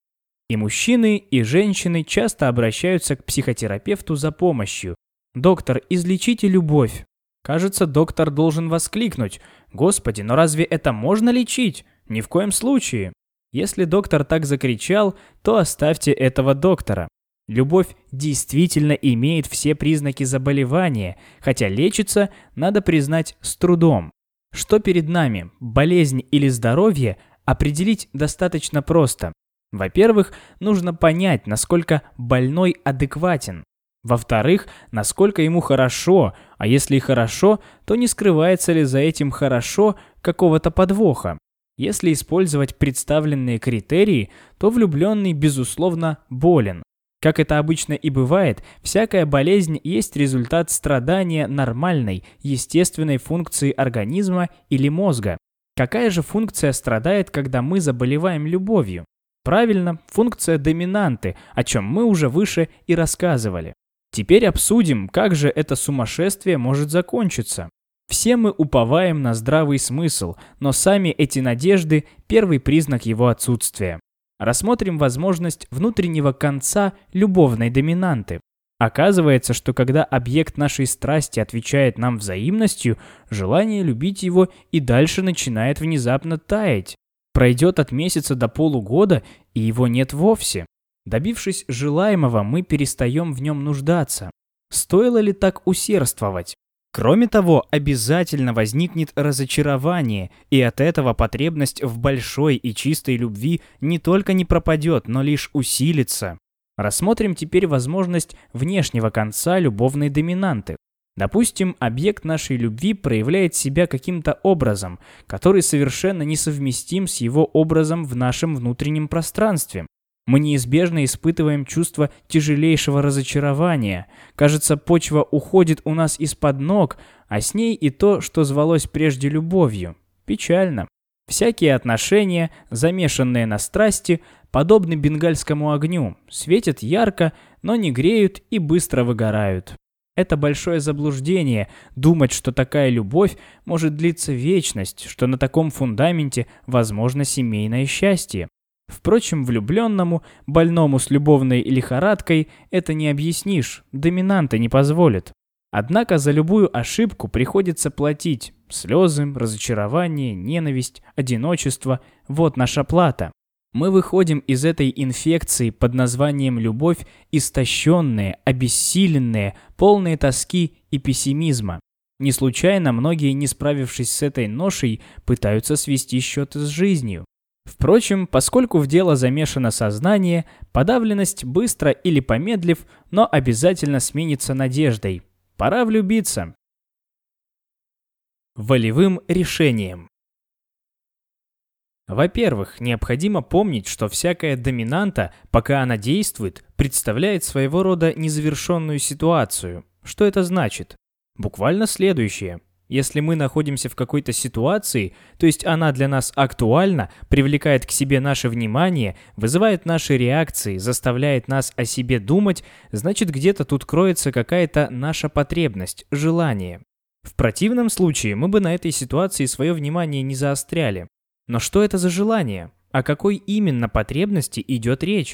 И мужчины, и женщины часто обращаются к психотерапевту за помощью. «Доктор, излечите любовь». Кажется, доктор должен воскликнуть: «Господи, но разве это можно лечить? Ни в коем случае». Если доктор так закричал, то оставьте этого доктора. Любовь действительно имеет все признаки заболевания, хотя лечится, надо признать, с трудом. Что перед нами, болезнь или здоровье, определить достаточно просто. Во-первых, нужно понять, насколько больной адекватен. Во-вторых, насколько ему хорошо, а если и хорошо, то не скрывается ли за этим «хорошо» какого-то подвоха. Если использовать представленные критерии, то влюбленный, безусловно, болен. Как это обычно и бывает, всякая болезнь есть результат страдания нормальной, естественной функции организма или мозга. Какая же функция страдает, когда мы заболеваем любовью? Правильно, функция доминанты, о чем мы уже выше и рассказывали. Теперь обсудим, как же это сумасшествие может закончиться. Все мы уповаем на здравый смысл, но сами эти надежды – первый признак его отсутствия. Рассмотрим возможность внутреннего конца любовной доминанты. Оказывается, что когда объект нашей страсти отвечает нам взаимностью, желание любить его и дальше начинает внезапно таять. Пройдет от месяца до полугода, и его нет вовсе. Добившись желаемого, мы перестаем в нем нуждаться. Стоило ли так усердствовать? Кроме того, обязательно возникнет разочарование, и от этого потребность в большой и чистой любви не только не пропадет, но лишь усилится. Рассмотрим теперь возможность внешнего конца любовной доминанты. Допустим, объект нашей любви проявляет себя каким-то образом, который совершенно несовместим с его образом в нашем внутреннем пространстве. Мы неизбежно испытываем чувство тяжелейшего разочарования. Кажется, почва уходит у нас из-под ног, а с ней и то, что звалось прежде любовью. Печально. Всякие отношения, замешанные на страсти, подобны бенгальскому огню, светят ярко, но не греют и быстро выгорают. Это большое заблуждение думать, что такая любовь может длиться вечность, что на таком фундаменте возможно семейное счастье. Впрочем, влюбленному, больному с любовной лихорадкой, это не объяснишь, доминанта не позволит. Однако за любую ошибку приходится платить. Слезы, разочарование, ненависть, одиночество – вот наша плата. Мы выходим из этой инфекции под названием «любовь» истощенные, обессиленные, полные тоски и пессимизма. Не случайно многие, не справившись с этой ношей, пытаются свести счеты с жизнью. Впрочем, поскольку в дело замешано сознание, подавленность быстро или помедлив, но обязательно сменится надеждой. Пора влюбиться. Волевым решением. Во-первых, необходимо помнить, что всякая доминанта, пока она действует, представляет своего рода незавершенную ситуацию. Что это значит? Буквально следующее. Если мы находимся в какой-то ситуации, то есть она для нас актуальна, привлекает к себе наше внимание, вызывает наши реакции, заставляет нас о себе думать, значит, где-то тут кроется какая-то наша потребность, желание. В противном случае мы бы на этой ситуации свое внимание не заостряли. Но что это за желание? О какой именно потребности идет речь?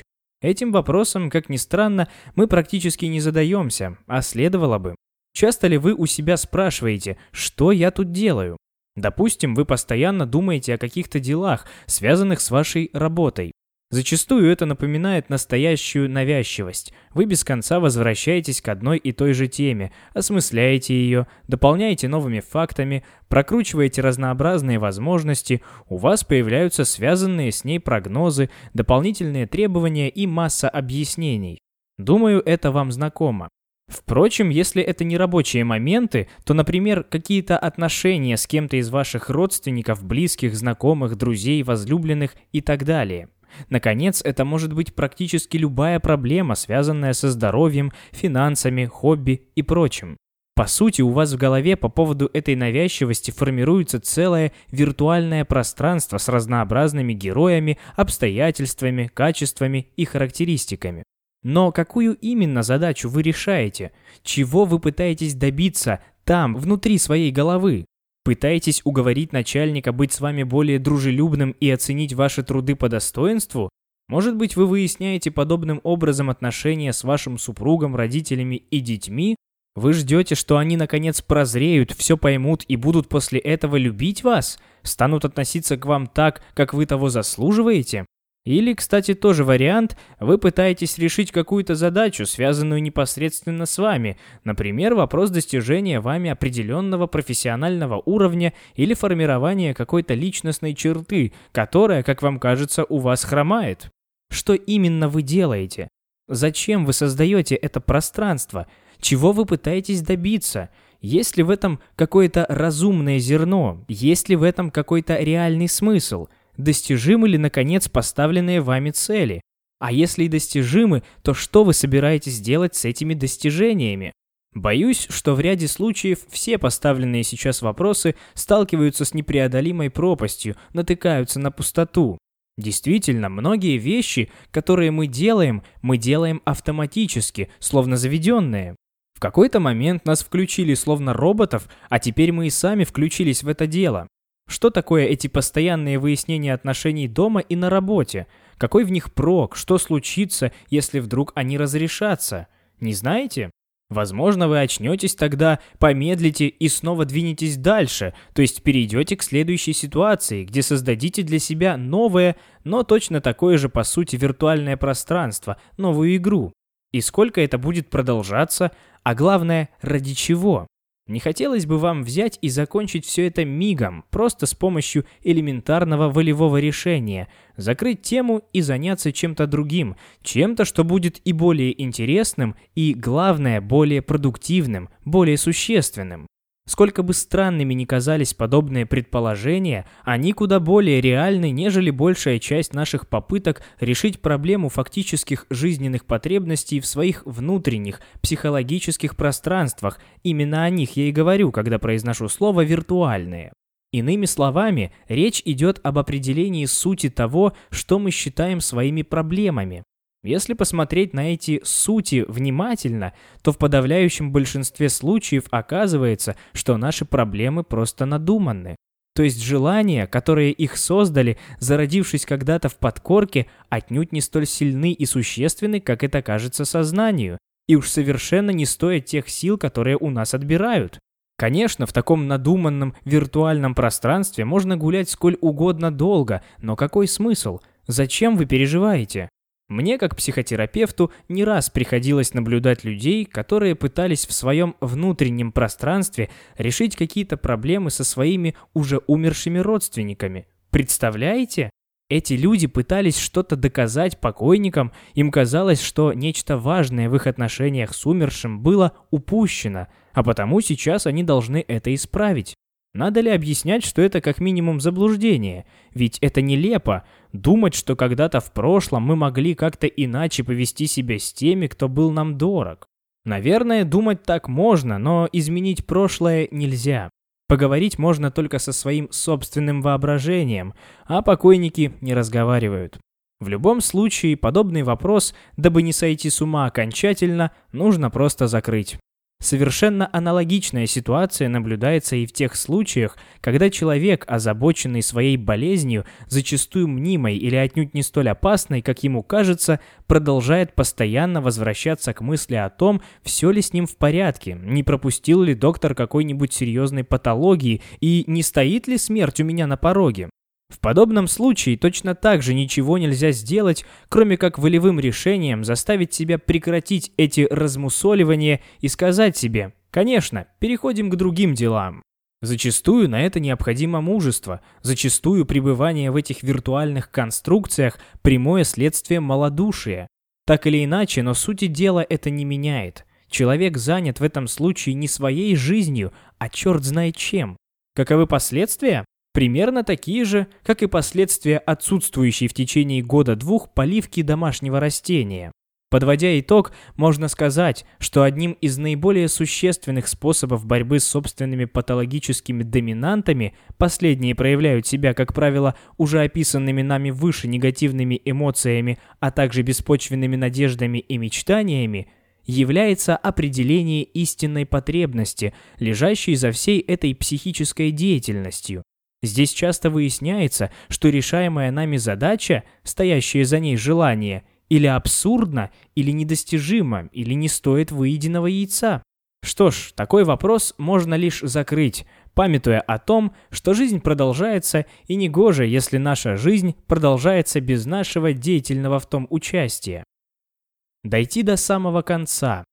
Этим вопросом, как ни странно, мы практически не задаемся, а следовало бы. Часто ли вы у себя спрашиваете, что я тут делаю? Допустим, вы постоянно думаете о каких-то делах, связанных с вашей работой. Зачастую это напоминает настоящую навязчивость. Вы без конца возвращаетесь к одной и той же теме, осмысляете ее, дополняете новыми фактами, прокручиваете разнообразные возможности, у вас появляются связанные с ней прогнозы, дополнительные требования и масса объяснений. Думаю, это вам знакомо. Впрочем, если это не рабочие моменты, то, например, какие-то отношения с кем-то из ваших родственников, близких, знакомых, друзей, возлюбленных и так далее. Наконец, это может быть практически любая проблема, связанная со здоровьем, финансами, хобби и прочим. По сути, у вас в голове по поводу этой навязчивости формируется целое виртуальное пространство с разнообразными героями, обстоятельствами, качествами и характеристиками. Но какую именно задачу вы решаете? Чего вы пытаетесь добиться там, внутри своей головы? Пытаетесь уговорить начальника быть с вами более дружелюбным и оценить ваши труды по достоинству? Может быть, вы выясняете подобным образом отношения с вашим супругом, родителями и детьми? Вы ждете, что они наконец прозреют, все поймут и будут после этого любить вас? Станут относиться к вам так, как вы того заслуживаете? Или, кстати, тоже вариант, вы пытаетесь решить какую-то задачу, связанную непосредственно с вами, например, вопрос достижения вами определенного профессионального уровня или формирования какой-то личностной черты, которая, как вам кажется, у вас хромает. Что именно вы делаете? Зачем вы создаете это пространство? Чего вы пытаетесь добиться? Есть ли в этом какое-то разумное зерно? Есть ли в этом какой-то реальный смысл? Достижимы ли, наконец, поставленные вами цели? А если и достижимы, то что вы собираетесь делать с этими достижениями? Боюсь, что в ряде случаев все поставленные сейчас вопросы сталкиваются с непреодолимой пропастью, натыкаются на пустоту. Действительно, многие вещи, которые мы делаем автоматически, словно заведенные. В какой-то момент нас включили словно роботов, а теперь мы и сами включились в это дело. Что такое эти постоянные выяснения отношений дома и на работе? Какой в них прок? Что случится, если вдруг они разрешатся? Не знаете? Возможно, вы очнетесь тогда, помедлите и снова двинетесь дальше, то есть перейдете к следующей ситуации, где создадите для себя новое, но точно такое же по сути виртуальное пространство, новую игру. И сколько это будет продолжаться, а главное, ради чего? Не хотелось бы вам взять и закончить все это мигом, просто с помощью элементарного волевого решения, закрыть тему и заняться чем-то другим, чем-то, что будет и более интересным, и, главное, более продуктивным, более существенным. Сколько бы странными ни казались подобные предположения, они куда более реальны, нежели большая часть наших попыток решить проблему фактических жизненных потребностей в своих внутренних психологических пространствах. Именно о них я и говорю, когда произношу слово «виртуальные». Иными словами, речь идет об определении сути того, что мы считаем своими проблемами. Если посмотреть на эти сути внимательно, то в подавляющем большинстве случаев оказывается, что наши проблемы просто надуманны. То есть желания, которые их создали, зародившись когда-то в подкорке, отнюдь не столь сильны и существенны, как это кажется сознанию, и уж совершенно не стоят тех сил, которые у нас отбирают. Конечно, в таком надуманном виртуальном пространстве можно гулять сколь угодно долго, но какой смысл? Зачем вы переживаете? Мне, как психотерапевту, не раз приходилось наблюдать людей, которые пытались в своем внутреннем пространстве решить какие-то проблемы со своими уже умершими родственниками. Представляете? Эти люди пытались что-то доказать покойникам, им казалось, что нечто важное в их отношениях с умершим было упущено, а потому сейчас они должны это исправить. Надо ли объяснять, что это как минимум заблуждение? Ведь это нелепо. Думать, что когда-то в прошлом мы могли как-то иначе повести себя с теми, кто был нам дорог. Наверное, думать так можно, но изменить прошлое нельзя. Поговорить можно только со своим собственным воображением, а покойники не разговаривают. В любом случае, подобный вопрос, дабы не сойти с ума окончательно, нужно просто закрыть. Совершенно аналогичная ситуация наблюдается и в тех случаях, когда человек, озабоченный своей болезнью, зачастую мнимой или отнюдь не столь опасной, как ему кажется, продолжает постоянно возвращаться к мысли о том, все ли с ним в порядке, не пропустил ли доктор какой-нибудь серьезной патологии и не стоит ли смерть у меня на пороге. В подобном случае точно так же ничего нельзя сделать, кроме как волевым решением заставить себя прекратить эти размусоливания и сказать себе: «Конечно, переходим к другим делам». Зачастую на это необходимо мужество, зачастую пребывание в этих виртуальных конструкциях – прямое следствие малодушия. Так или иначе, но сути дела это не меняет. Человек занят в этом случае не своей жизнью, а черт знает чем. Каковы последствия? Примерно такие же, как и последствия отсутствующей в течение года-двух поливки домашнего растения. Подводя итог, можно сказать, что одним из наиболее существенных способов борьбы с собственными патологическими доминантами, последние проявляют себя, как правило, уже описанными нами выше негативными эмоциями, а также беспочвенными надеждами и мечтаниями, является определение истинной потребности, лежащей за всей этой психической деятельностью. Здесь часто выясняется, что решаемая нами задача, стоящее за ней желание, или абсурдно, или недостижимо, или не стоит выеденного яйца. Что ж, такой вопрос можно лишь закрыть, памятуя о том, что жизнь продолжается, и негоже, если наша жизнь продолжается без нашего деятельного в том участия. Дойти до самого конца.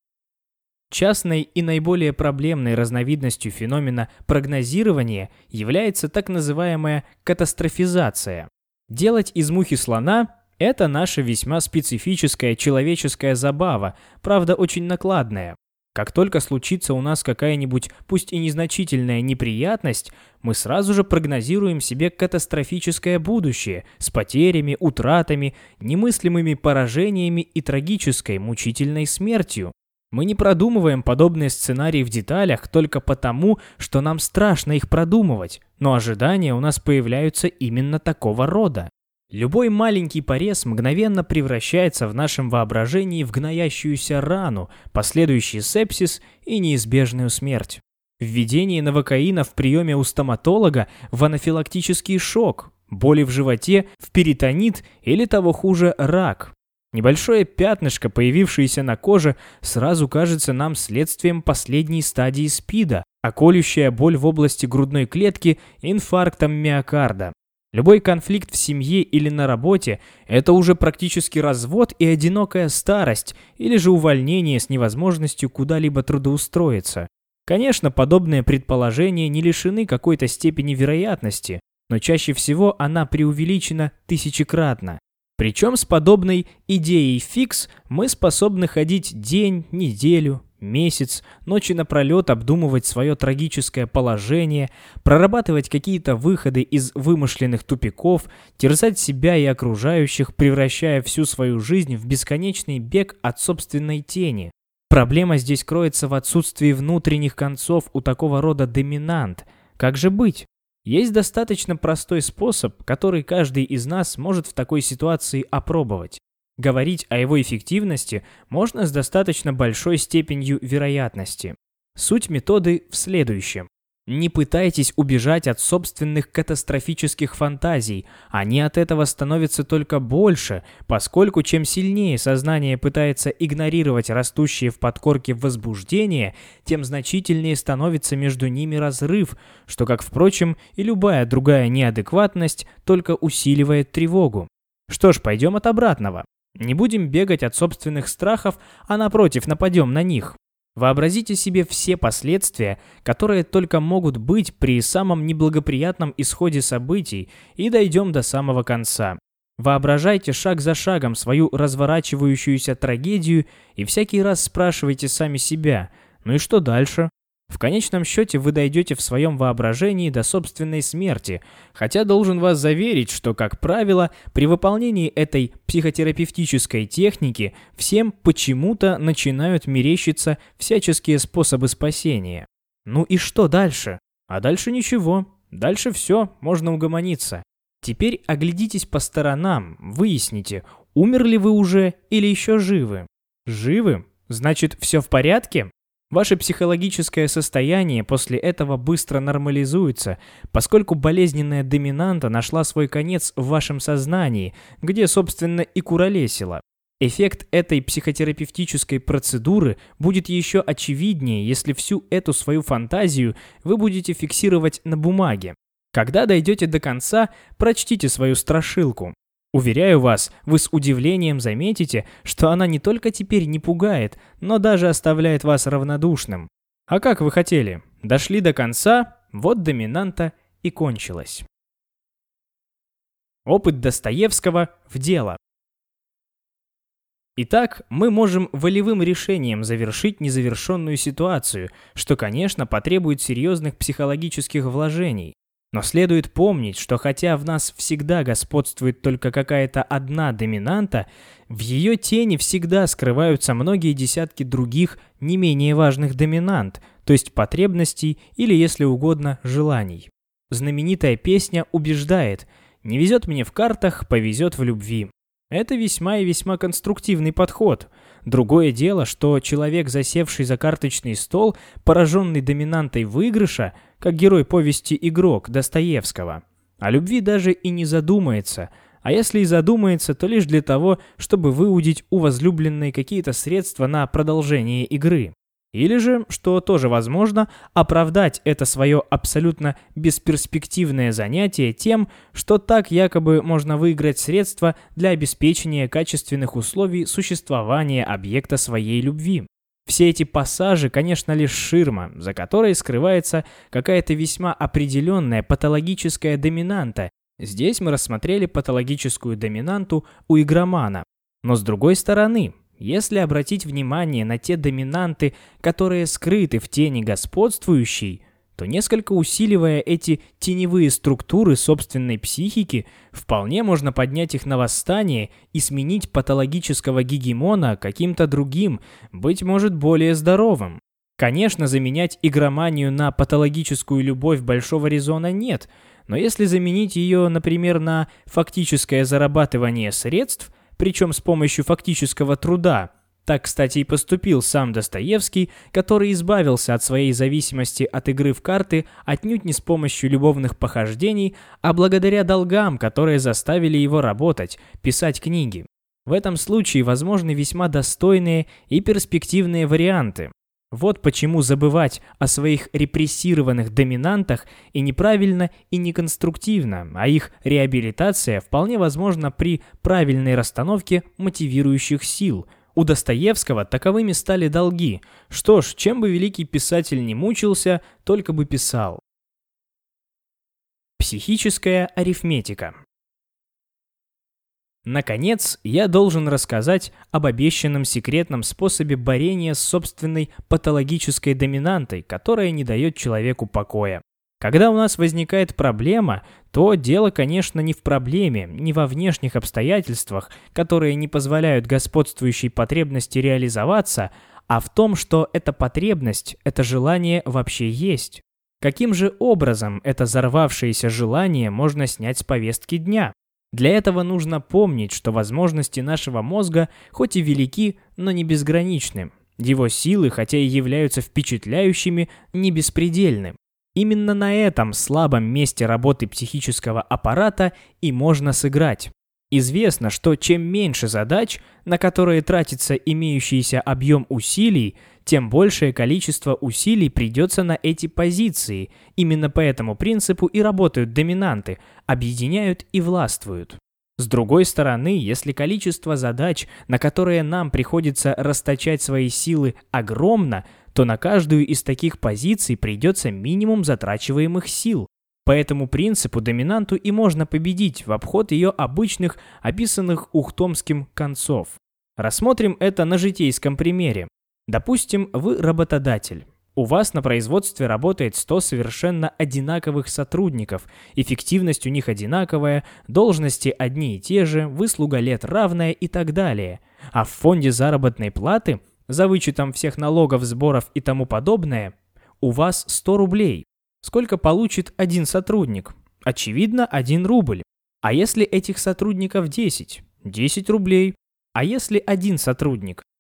Частной и наиболее проблемной разновидностью феномена прогнозирования является так называемая катастрофизация. Делать из мухи слона – это наша весьма специфическая человеческая забава, правда очень накладная. Как только случится у нас какая-нибудь, пусть и незначительная неприятность, мы сразу же прогнозируем себе катастрофическое будущее с потерями, утратами, немыслимыми поражениями и трагической, мучительной смертью. Мы не продумываем подобные сценарии в деталях только потому, что нам страшно их продумывать, но ожидания у нас появляются именно такого рода. Любой маленький порез мгновенно превращается в нашем воображении в гноящуюся рану, последующий сепсис и неизбежную смерть. Введение новокаина в приеме у стоматолога в анафилактический шок, боли в животе, в перитонит или того хуже рак. Небольшое пятнышко, появившееся на коже, сразу кажется нам следствием последней стадии СПИДа, а колющая боль в области грудной клетки – инфарктом миокарда. Любой конфликт в семье или на работе – это уже практически развод и одинокая старость, или же увольнение с невозможностью куда-либо трудоустроиться. Конечно, подобные предположения не лишены какой-то степени вероятности, но чаще всего она преувеличена тысячекратно. Причем с подобной идеей фикс мы способны ходить день, неделю, месяц, ночи напролет обдумывать свое трагическое положение, прорабатывать какие-то выходы из вымышленных тупиков, терзать себя и окружающих, превращая всю свою жизнь в бесконечный бег от собственной тени. Проблема здесь кроется в отсутствии внутренних концов у такого рода доминант. Как же быть? Есть достаточно простой способ, который каждый из нас может в такой ситуации опробовать. Говорить о его эффективности можно с достаточно большой степенью вероятности. Суть методы в следующем. Не пытайтесь убежать от собственных катастрофических фантазий, они от этого становятся только больше, поскольку чем сильнее сознание пытается игнорировать растущее в подкорке возбуждение, тем значительнее становится между ними разрыв, что, как, впрочем, и любая другая неадекватность, только усиливает тревогу. Что ж, пойдем от обратного. Не будем бегать от собственных страхов, а напротив, нападем на них. Вообразите себе все последствия, которые только могут быть при самом неблагоприятном исходе событий, и дойдем до самого конца. Воображайте шаг за шагом свою разворачивающуюся трагедию и всякий раз спрашивайте сами себя: ну и что дальше? В конечном счете вы дойдете в своем воображении до собственной смерти, хотя должен вас заверить, что, как правило, при выполнении этой психотерапевтической техники всем почему-то начинают мерещиться всяческие способы спасения. Ну и что дальше? А дальше ничего. Дальше все, можно угомониться. Теперь оглядитесь по сторонам, выясните, умерли вы уже или еще живы. Живы? Значит, все в порядке? Ваше психологическое состояние после этого быстро нормализуется, поскольку болезненная доминанта нашла свой конец в вашем сознании, где, собственно, и куролесила. Эффект этой психотерапевтической процедуры будет еще очевиднее, если всю эту свою фантазию вы будете фиксировать на бумаге. Когда дойдете до конца, прочтите свою страшилку. Уверяю вас, вы с удивлением заметите, что она не только теперь не пугает, но даже оставляет вас равнодушным. А как вы хотели? Дошли до конца, вот доминанта и кончилась. Опыт Достоевского в дело. Итак, мы можем волевым решением завершить незавершенную ситуацию, что, конечно, потребует серьезных психологических вложений. Но следует помнить, что хотя в нас всегда господствует только какая-то одна доминанта, в ее тени всегда скрываются многие десятки других, не менее важных доминант, то есть потребностей или, если угодно, желаний. Знаменитая песня убеждает: «Не везет мне в картах, повезет в любви». Это весьма и весьма конструктивный подход. Другое дело, что человек, засевший за карточный стол, пораженный доминантой выигрыша, как герой повести «Игрок» Достоевского, о любви даже и не задумается, а если и задумается, то лишь для того, чтобы выудить у возлюбленной какие-то средства на продолжение игры. Или же, что тоже возможно, оправдать это свое абсолютно бесперспективное занятие тем, что так якобы можно выиграть средства для обеспечения качественных условий существования объекта своей любви. Все эти пассажи, конечно, лишь ширма, за которой скрывается какая-то весьма определенная патологическая доминанта. Здесь мы рассмотрели патологическую доминанту у игромана. Но с другой стороны, если обратить внимание на те доминанты, которые скрыты в тени господствующей, то несколько усиливая эти теневые структуры собственной психики, вполне можно поднять их на восстание и сменить патологического гегемона каким-то другим, быть может, более здоровым. Конечно, заменять игроманию на патологическую любовь большого резона нет, но если заменить ее, например, на фактическое зарабатывание средств, причем с помощью фактического труда. Так, кстати, и поступил сам Достоевский, который избавился от своей зависимости от игры в карты отнюдь не с помощью любовных похождений, а благодаря долгам, которые заставили его работать, писать книги. В этом случае возможны весьма достойные и перспективные варианты. Вот почему забывать о своих репрессированных доминантах и неправильно, и неконструктивно, а их реабилитация вполне возможна при правильной расстановке мотивирующих сил. У Достоевского таковыми стали долги. Что ж, чем бы великий писатель не мучился, только бы писал. Психическая арифметика. Наконец, я должен рассказать об обещанном секретном способе борения с собственной патологической доминантой, которая не дает человеку покоя. Когда у нас возникает проблема, то дело, конечно, не в проблеме, не во внешних обстоятельствах, которые не позволяют господствующей потребности реализоваться, а в том, что эта потребность, это желание вообще есть. Каким же образом это взорвавшееся желание можно снять с повестки дня? Для этого нужно помнить, что возможности нашего мозга хоть и велики, но не безграничны. Его силы, хотя и являются впечатляющими, не беспредельны. Именно на этом слабом месте работы психического аппарата и можно сыграть. Известно, что чем меньше задач, на которые тратится имеющийся объем усилий, тем большее количество усилий придется на эти позиции. Именно по этому принципу и работают доминанты, объединяют и властвуют. С другой стороны, если количество задач, на которые нам приходится расточать свои силы, огромно, то на каждую из таких позиций придется минимум затрачиваемых сил. По этому принципу доминанту и можно победить в обход ее обычных, описанных Ухтомским концов. Рассмотрим это на житейском примере. Допустим, вы работодатель. У вас на производстве работает 100 совершенно одинаковых сотрудников, эффективность у них одинаковая, должности одни и те же, выслуга лет равная и так далее. А в фонде заработной платы, за вычетом всех налогов, сборов и тому подобное, у вас 100 рублей. Сколько получит один сотрудник? Очевидно, 1 рубль. А если этих сотрудников 10? 10 рублей. А если один сотрудник?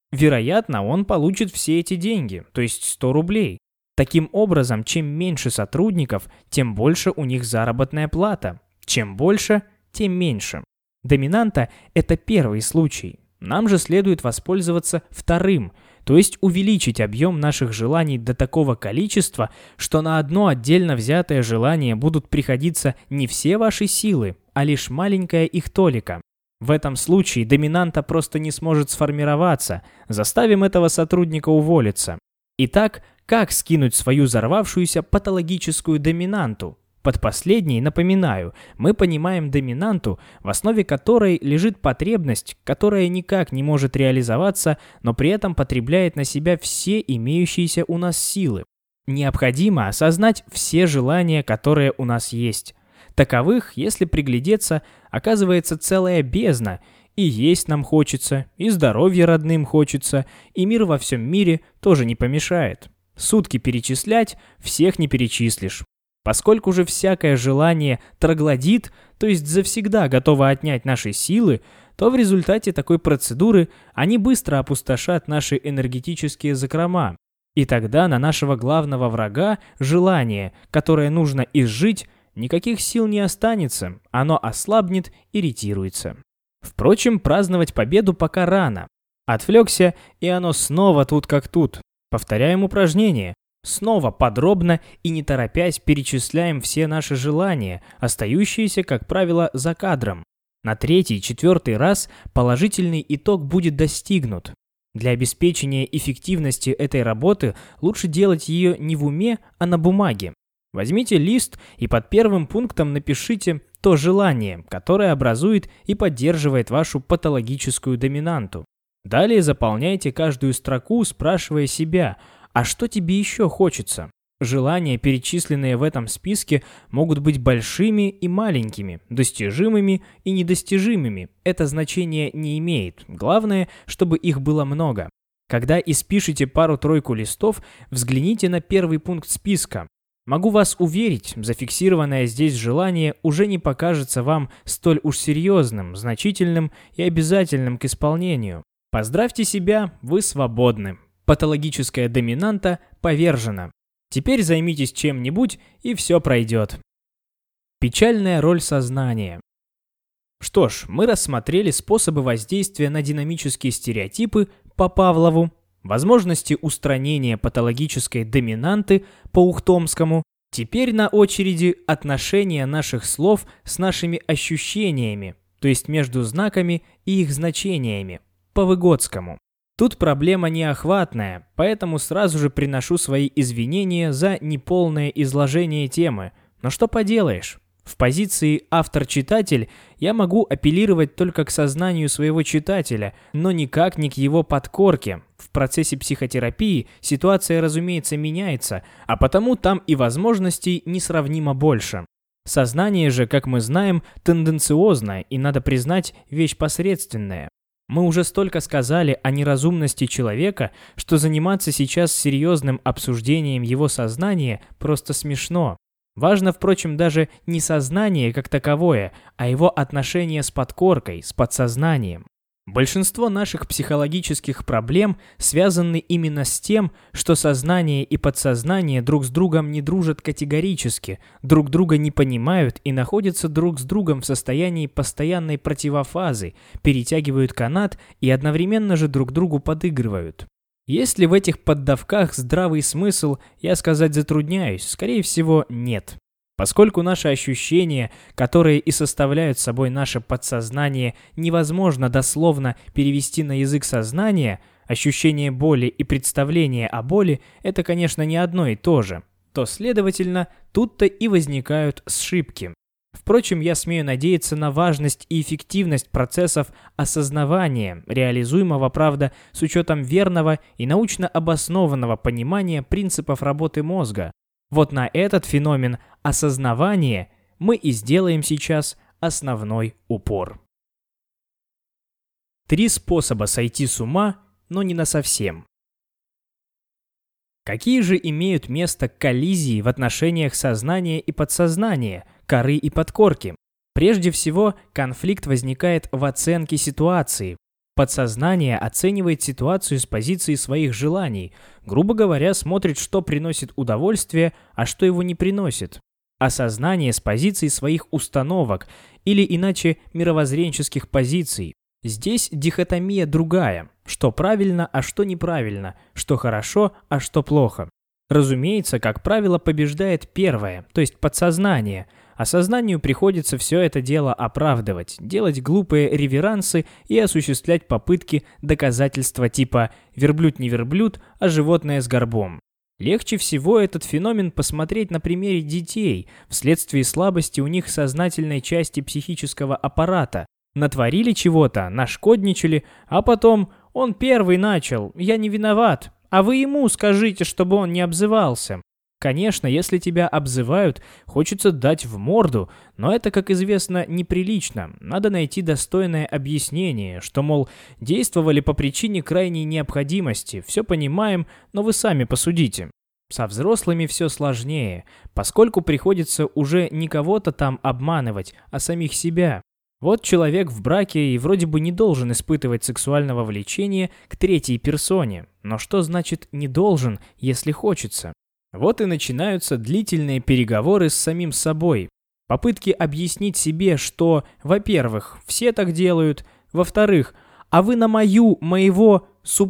вероятно, он получит все эти деньги, то есть 100 рублей. Таким образом, чем меньше сотрудников, тем больше у них заработная плата. Чем больше, тем меньше. Доминанта – это первый случай. Нам же следует воспользоваться вторым, то есть увеличить объем наших желаний до такого количества, что на одно отдельно взятое желание будут приходиться не все ваши силы, а лишь маленькая их толика. В этом случае доминанта просто не сможет сформироваться, заставим этого сотрудника уволиться. Итак, как скинуть свою взорвавшуюся патологическую доминанту? Под последней, напоминаю, мы понимаем доминанту, в основе которой лежит потребность, которая никак не может реализоваться, но при этом потребляет на себя все имеющиеся у нас силы. Необходимо осознать все желания, которые у нас есть. Таковых, если приглядеться, оказывается целая бездна. И есть нам хочется, и здоровье родным хочется, и мир во всем мире тоже не помешает. Сутки перечислять всех не перечислишь. Поскольку же всякое желание троглодит, то есть завсегда готово отнять наши силы, то в результате такой процедуры они быстро опустошат наши энергетические закрома. И тогда на нашего главного врага, желание, которое нужно изжить, никаких сил не останется, оно ослабнет, иритируется. Впрочем, праздновать победу пока рано. Отвлекся, и оно снова тут как тут. Повторяем упражнение. Снова подробно и не торопясь перечисляем все наши желания, остающиеся, как правило, за кадром. На 3-4 раз положительный итог будет достигнут. Для обеспечения эффективности этой работы лучше делать ее не в уме, а на бумаге. Возьмите лист и под первым пунктом напишите то желание, которое образует и поддерживает вашу патологическую доминанту. Далее заполняйте каждую строку, спрашивая себя, а что тебе еще хочется? Желания, перечисленные в этом списке, могут быть большими и маленькими, достижимыми и недостижимыми. Это значение не имеет. Главное, чтобы их было много. Когда испишете пару-тройку листов, взгляните на первый пункт списка. Могу вас уверить, зафиксированное здесь желание уже не покажется вам столь уж серьезным, значительным и обязательным к исполнению. Поздравьте себя, вы свободны. Патологическая доминанта повержена. Теперь займитесь чем-нибудь, и все пройдет. Печальная роль сознания. Что ж, мы рассмотрели способы воздействия на динамические стереотипы по Павлову, возможности устранения патологической доминанты по Ухтомскому. Теперь на очереди отношения наших слов с нашими ощущениями, то есть между знаками и их значениями, по Выгодскому. Тут проблема неохватная, поэтому сразу же приношу свои извинения за неполное изложение темы. Но что поделаешь? В позиции автор-читатель я могу апеллировать только к сознанию своего читателя, но никак не к его подкорке. В процессе психотерапии ситуация, разумеется, меняется, а потому там и возможностей несравнимо больше. Сознание же, как мы знаем, тенденциозное и, надо признать, вещь посредственная. Мы уже столько сказали о неразумности человека, что заниматься сейчас серьезным обсуждением его сознания просто смешно. Важно, впрочем, даже не сознание как таковое, а его отношение с подкоркой, с подсознанием. Большинство наших психологических проблем связаны именно с тем, что сознание и подсознание друг с другом не дружат категорически, друг друга не понимают и находятся друг с другом в состоянии постоянной противофазы, перетягивают канат и одновременно же друг другу подыгрывают. Есть ли в этих поддавках здравый смысл, я сказать затрудняюсь, скорее всего, нет. Поскольку наши ощущения, которые и составляют собой наше подсознание, невозможно дословно перевести на язык сознания, ощущение боли и представление о боли – это, конечно, не одно и то же, то, следовательно, тут-то и возникают сшибки. Впрочем, я смею надеяться на важность и эффективность процессов осознавания, реализуемого, правда, с учетом верного и научно обоснованного понимания принципов работы мозга. Вот на этот феномен осознавания мы и сделаем сейчас основной упор. 3 способа сойти с ума, но не насовсем. Какие же имеют место коллизии в отношениях сознания и подсознания, коры и подкорки? Прежде всего, конфликт возникает в оценке ситуации. Подсознание оценивает ситуацию с позиции своих желаний, грубо говоря, смотрит, что приносит удовольствие, а что его не приносит. А сознание с позиции своих установок, или иначе мировоззренческих позиций. Здесь дихотомия другая, что правильно, а что неправильно, что хорошо, а что плохо. Разумеется, как правило, побеждает первое, то есть подсознание, а сознанию приходится все это дело оправдывать, делать глупые реверансы и осуществлять попытки доказательства типа «верблюд не верблюд, а животное с горбом». Легче всего этот феномен посмотреть на примере детей, вследствие слабости у них сознательной части психического аппарата. Натворили чего-то, нашкодничали, а потом «он первый начал, я не виноват, а вы ему скажите, чтобы он не обзывался». Конечно, если тебя обзывают, хочется дать в морду, но это, как известно, неприлично. Надо найти достойное объяснение, что, мол, действовали по причине крайней необходимости, все понимаем, но вы сами посудите. Со взрослыми все сложнее, поскольку приходится уже не кого-то там обманывать, а самих себя. Вот человек в браке и вроде бы не должен испытывать сексуального влечения к третьей персоне, но что значит «не должен», если хочется? Вот и начинаются длительные переговоры с самим собой. Попытки объяснить себе, что, во-первых, все так делают, во-вторых, а вы на моего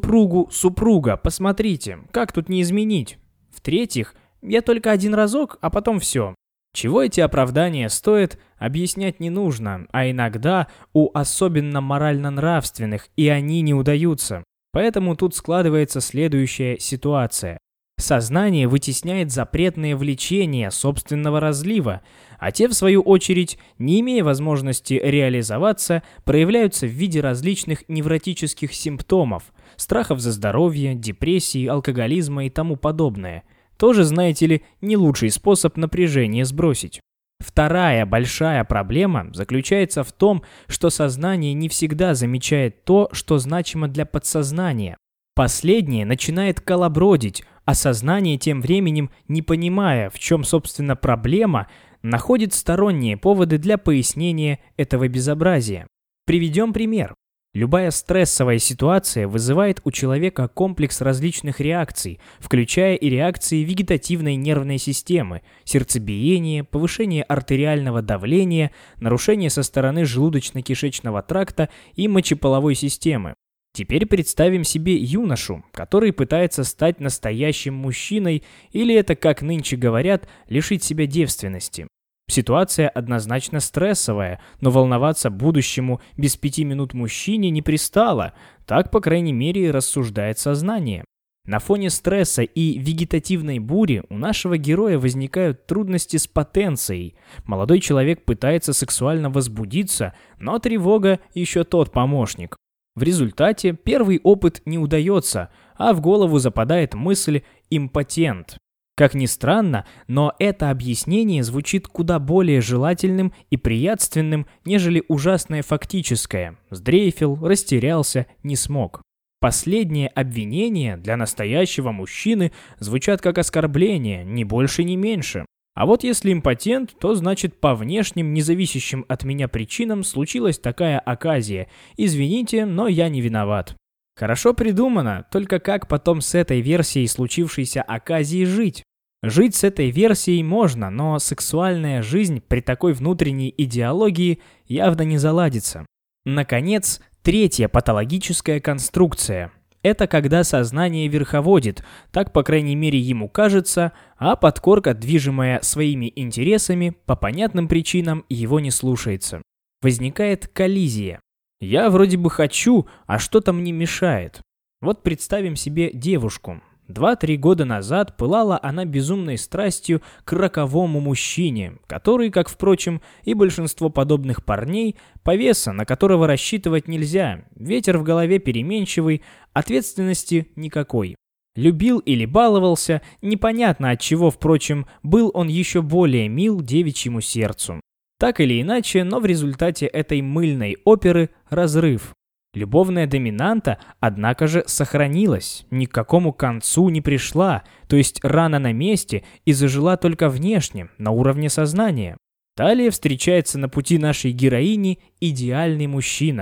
супруга посмотрите, как тут не изменить? В-третьих, я только один разок, а потом все. Чего эти оправдания стоят, объяснять не нужно, а иногда у особенно морально-нравственных и они не удаются. Поэтому тут складывается следующая ситуация. Сознание вытесняет запретные влечения собственного разлива, а те, в свою очередь, не имея возможности реализоваться, проявляются в виде различных невротических симптомов, страхов за здоровье, депрессии, алкоголизма и тому подобное. Тоже, знаете ли, не лучший способ напряжение сбросить. Вторая большая проблема заключается в том, что сознание не всегда замечает то, что значимо для подсознания. Последнее начинает колобродить, а сознание тем временем, не понимая, в чем, собственно, проблема, находит сторонние поводы для пояснения этого безобразия. Приведем пример. Любая стрессовая ситуация вызывает у человека комплекс различных реакций, включая и реакции вегетативной нервной системы, сердцебиение, повышение артериального давления, нарушение со стороны желудочно-кишечного тракта и мочеполовой системы. Теперь представим себе юношу, который пытается стать настоящим мужчиной, или это, как нынче говорят, лишить себя девственности. Ситуация однозначно стрессовая, но волноваться будущему без 5 минут мужчине не пристало, так, по крайней мере, рассуждает сознание. На фоне стресса и вегетативной бури у нашего героя возникают трудности с потенцией. Молодой человек пытается сексуально возбудиться, но тревога еще тот помощник. В результате первый опыт не удается, а в голову западает мысль «импотент». Как ни странно, но это объяснение звучит куда более желательным и приятственным, нежели ужасное фактическое. Сдрейфил, растерялся, не смог. Последние обвинения для настоящего мужчины звучат как оскорбление, ни больше, ни меньше. А вот если импотент, то значит по внешним, независящим от меня причинам случилась такая оказия. Извините, но я не виноват. Хорошо придумано, только как потом с этой версией случившейся оказии жить? Жить с этой версией можно, но сексуальная жизнь при такой внутренней идеологии явно не заладится. Наконец, третья патологическая конструкция. Это когда сознание верховодит, так, по крайней мере, ему кажется, а подкорка, движимая своими интересами, по понятным причинам его не слушается. Возникает коллизия. Я вроде бы хочу, а что-то мне мешает. Вот представим себе девушку. 2-3 года назад пылала она безумной страстью к роковому мужчине, который, как, впрочем, и большинство подобных парней, повеса, на которого рассчитывать нельзя, ветер в голове переменчивый, ответственности никакой. Любил или баловался, непонятно от чего, впрочем, был он еще более мил девичьему сердцу. Так или иначе, но в результате этой мыльной оперы разрыв. Любовная доминанта, однако же, сохранилась, ни к какому концу не пришла, то есть рана на месте и зажила только внешне, на уровне сознания. Далее встречается на пути нашей героини идеальный мужчина.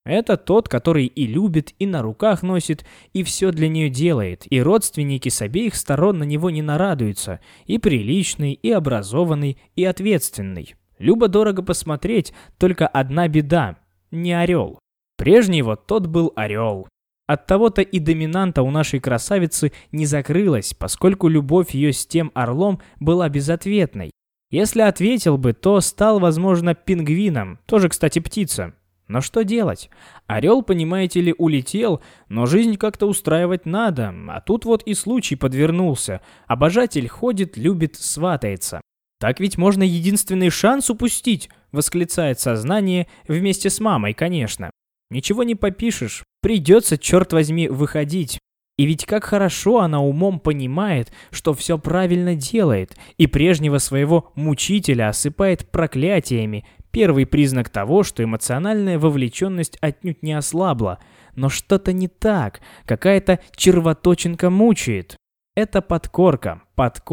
Это тот, который и любит, и на руках носит, и все для нее делает, и родственники с обеих сторон на него не нарадуются, и приличный, и образованный, и ответственный. Любо-дорого посмотреть, только одна беда – не орел. Прежний вот тот был орел. Оттого-то и доминанта у нашей красавицы не закрылась, поскольку любовь ее с тем орлом была безответной. Если ответил бы, то стал, возможно, пингвином, тоже, кстати, птица. Но что делать? Орел, понимаете ли, улетел, но жизнь как-то устраивать надо, а тут вот и случай подвернулся. Обожатель ходит, любит, сватается. Так ведь можно единственный шанс упустить, восклицает сознание, вместе с мамой, конечно. Ничего не попишешь, придется, черт возьми, выходить. И ведь как хорошо она умом понимает, что все правильно делает, и прежнего своего мучителя осыпает проклятиями. Первый признак того, что эмоциональная вовлеченность отнюдь не ослабла. Но что-то не так, какая-то червоточинка мучает. Это подкорка,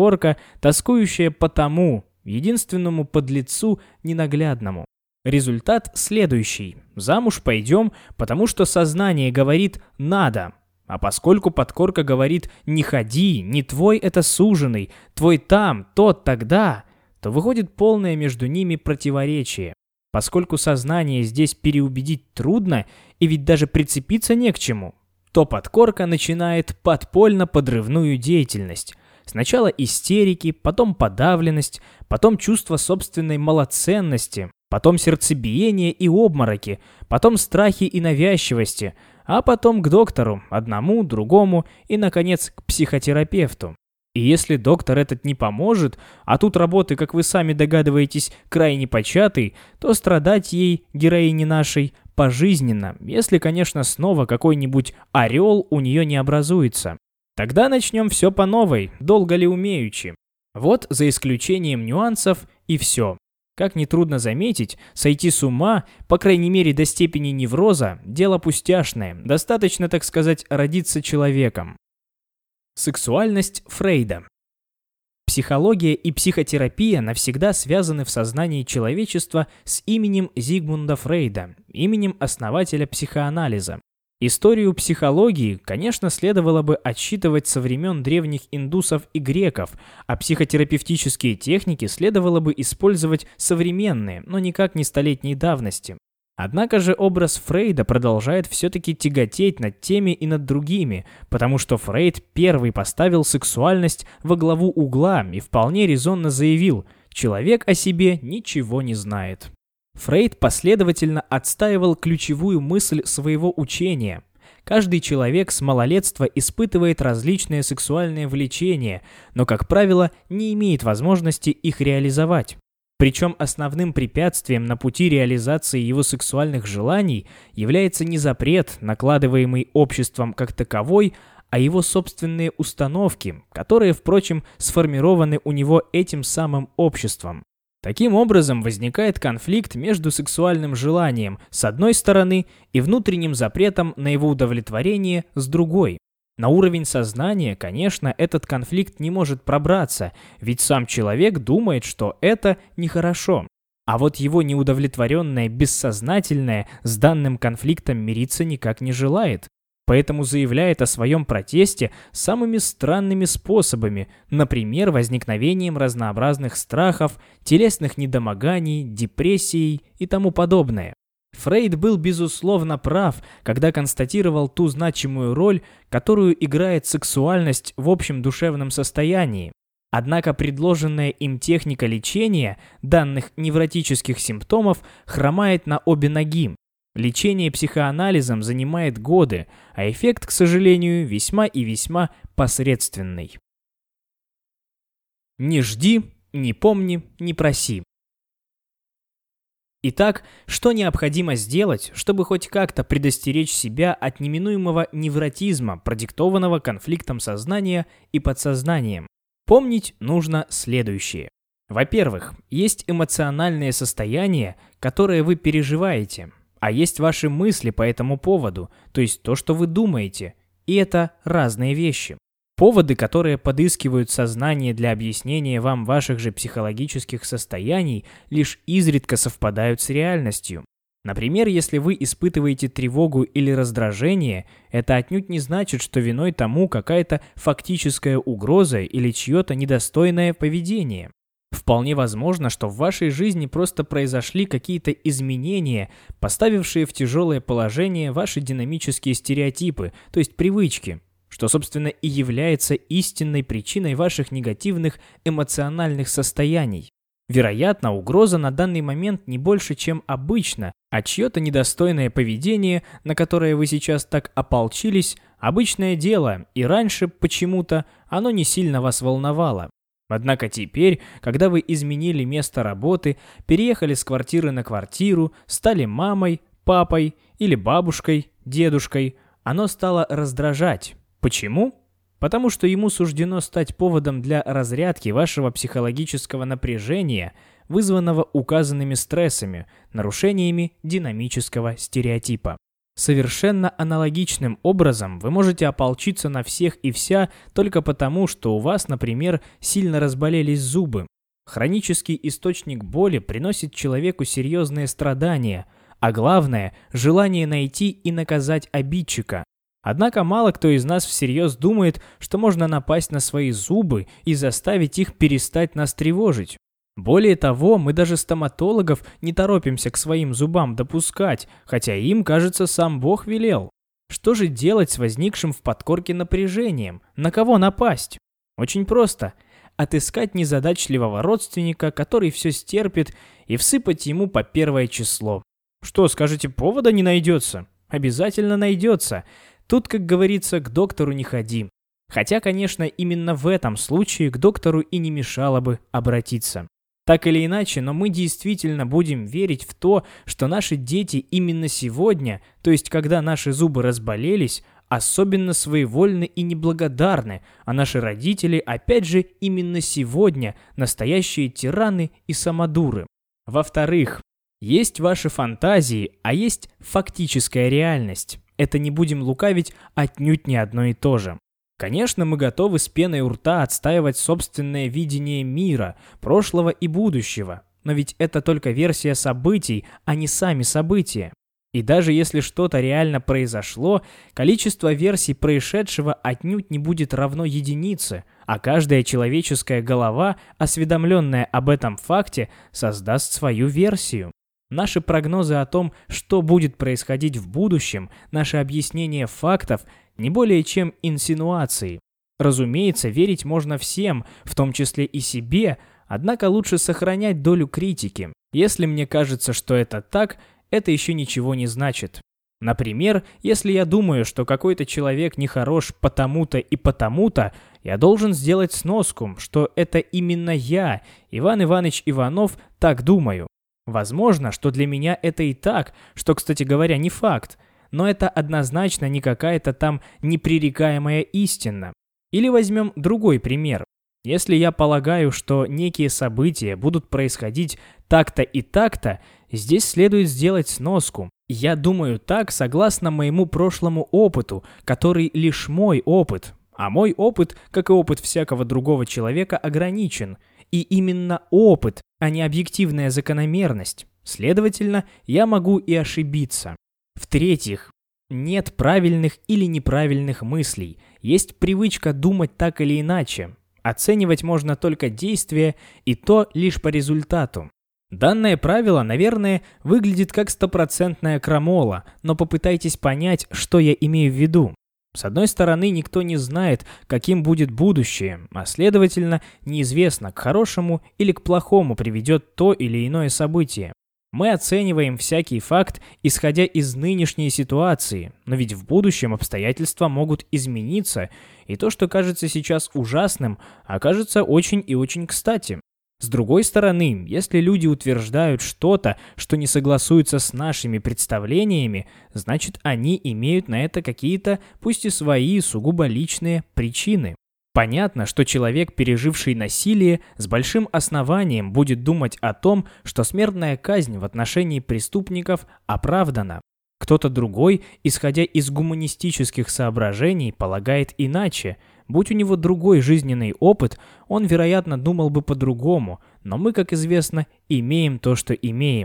тоскующая по тому, единственному подлецу ненаглядному. Результат следующий. Замуж пойдем, потому что сознание говорит «надо». А поскольку подкорка говорит «не ходи, не твой это суженый, твой там, тот тогда», то выходит полное между ними противоречие. Поскольку сознание здесь переубедить трудно, и ведь даже прицепиться не к чему, то подкорка начинает подпольно-подрывную деятельность. Сначала истерики, потом подавленность, потом чувство собственной малоценности, потом сердцебиение и обмороки, потом страхи и навязчивости, а потом к доктору, одному, другому и, наконец, к психотерапевту. И если доктор этот не поможет, а тут работы, как вы сами догадываетесь, крайне початый, то страдать ей, героине нашей, пожизненно, если, конечно, снова какой-нибудь орел у нее не образуется. Тогда начнем все по новой, долго ли умеючи. Вот за исключением нюансов и все. Как нетрудно заметить, сойти с ума, по крайней мере до степени невроза, дело пустяшное, достаточно, так сказать, родиться человеком. Сексуальность Фрейда. Психология и психотерапия навсегда связаны в сознании человечества с именем Зигмунда Фрейда, именем основателя психоанализа. Историю психологии, конечно, следовало бы отсчитывать со времен древних индусов и греков, а психотерапевтические техники следовало бы использовать современные, но никак не столетней давности. Однако же образ Фрейда продолжает все-таки тяготеть над теми и над другими, потому что Фрейд первый поставил сексуальность во главу угла и вполне резонно заявил: «Человек о себе ничего не знает». Фрейд последовательно отстаивал ключевую мысль своего учения. Каждый человек с малолетства испытывает различные сексуальные влечения, но, как правило, не имеет возможности их реализовать. Причем основным препятствием на пути реализации его сексуальных желаний является не запрет, накладываемый обществом как таковой, а его собственные установки, которые, впрочем, сформированы у него этим самым обществом. Таким образом, возникает конфликт между сексуальным желанием с одной стороны и внутренним запретом на его удовлетворение с другой. На уровень сознания, конечно, этот конфликт не может пробраться, ведь сам человек думает, что это нехорошо. А вот его неудовлетворенное бессознательное с данным конфликтом мириться никак не желает. Поэтому заявляет о своем протесте самыми странными способами, например, возникновением разнообразных страхов, телесных недомоганий, депрессий и тому подобное. Фрейд был, безусловно, прав, когда констатировал ту значимую роль, которую играет сексуальность в общем душевном состоянии. Однако предложенная им техника лечения данных невротических симптомов хромает на обе ноги. Лечение психоанализом занимает годы, а эффект, к сожалению, весьма и весьма посредственный. Не жди, не помни, не проси. Итак, что необходимо сделать, чтобы хоть как-то предостеречь себя от неминуемого невротизма, продиктованного конфликтом сознания и подсознанием? Помнить нужно следующее. Во-первых, есть эмоциональное состояние, которое вы переживаете, а есть ваши мысли по этому поводу, то есть то, что вы думаете, и это разные вещи. Поводы, которые подыскивают сознание для объяснения вам ваших же психологических состояний, лишь изредка совпадают с реальностью. Например, если вы испытываете тревогу или раздражение, это отнюдь не значит, что виной тому какая-то фактическая угроза или чье-то недостойное поведение. Вполне возможно, что в вашей жизни просто произошли какие-то изменения, поставившие в тяжелое положение ваши динамические стереотипы, то есть привычки, что, собственно, и является истинной причиной ваших негативных эмоциональных состояний. Вероятно, угроза на данный момент не больше, чем обычно, а чье-то недостойное поведение, на которое вы сейчас так ополчились, обычное дело, и раньше, почему-то, оно не сильно вас волновало. Однако теперь, когда вы изменили место работы, переехали с квартиры на квартиру, стали мамой, папой или бабушкой, дедушкой, оно стало раздражать. Почему? Потому что ему суждено стать поводом для разрядки вашего психологического напряжения, вызванного указанными стрессами, нарушениями динамического стереотипа. Совершенно аналогичным образом вы можете ополчиться на всех и вся только потому, что у вас, например, сильно разболелись зубы. Хронический источник боли приносит человеку серьезные страдания, а главное – желание найти и наказать обидчика. Однако мало кто из нас всерьез думает, что можно напасть на свои зубы и заставить их перестать нас тревожить. Более того, мы даже стоматологов не торопимся к своим зубам допускать, хотя им, кажется, сам Бог велел. Что же делать с возникшим в подкорке напряжением? На кого напасть? Очень просто. Отыскать незадачливого родственника, который все стерпит, и всыпать ему по первое число. Что, скажете, повода не найдется? Обязательно найдется. Тут, как говорится, к доктору не ходи. Хотя, конечно, именно в этом случае к доктору и не мешало бы обратиться. Так или иначе, но мы действительно будем верить в то, что наши дети именно сегодня, то есть когда наши зубы разболелись, особенно своевольны и неблагодарны, а наши родители, опять же, именно сегодня настоящие тираны и самодуры. Во-вторых, есть ваши фантазии, а есть фактическая реальность. Это, не будем лукавить, отнюдь не одно и то же. Конечно, мы готовы с пеной у рта отстаивать собственное видение мира, прошлого и будущего, но ведь это только версия событий, а не сами события. И даже если что-то реально произошло, количество версий происшедшего отнюдь не будет равно единице, а каждая человеческая голова, осведомленная об этом факте, создаст свою версию. Наши прогнозы о том, что будет происходить в будущем, наше объяснение фактов – не более чем инсинуации. Разумеется, верить можно всем, в том числе и себе, однако лучше сохранять долю критики. Если мне кажется, что это так, это еще ничего не значит. Например, если я думаю, что какой-то человек нехорош потому-то и потому-то, я должен сделать сноску, что это именно я, Иван Иванович Иванов, так думаю. Возможно, что для меня это и так, что, кстати говоря, не факт, но это однозначно не какая-то там непререкаемая истина. Или возьмем другой пример. Если я полагаю, что некие события будут происходить так-то и так-то, здесь следует сделать сноску. Я думаю так согласно моему прошлому опыту, который лишь мой опыт. А мой опыт, как и опыт всякого другого человека, ограничен. И именно опыт, а не объективная закономерность. Следовательно, я могу и ошибиться. В-третьих, нет правильных или неправильных мыслей. Есть привычка думать так или иначе. Оценивать можно только действия, и то лишь по результату. Данное правило, наверное, выглядит как стопроцентная крамола, но попытайтесь понять, что я имею в виду. С одной стороны, никто не знает, каким будет будущее, а следовательно, неизвестно, к хорошему или к плохому приведет то или иное событие. Мы оцениваем всякий факт, исходя из нынешней ситуации, но ведь в будущем обстоятельства могут измениться, и то, что кажется сейчас ужасным, окажется очень и очень кстати. С другой стороны, если люди утверждают что-то, что не согласуется с нашими представлениями, значит, они имеют на это какие-то, пусть и свои, сугубо личные причины. Понятно, что человек, переживший насилие, с большим основанием будет думать о том, что смертная казнь в отношении преступников оправдана. Кто-то другой, исходя из гуманистических соображений, полагает иначе. Будь у него другой жизненный опыт, он, вероятно, думал бы по-другому, но мы, как известно, имеем то, что имеем.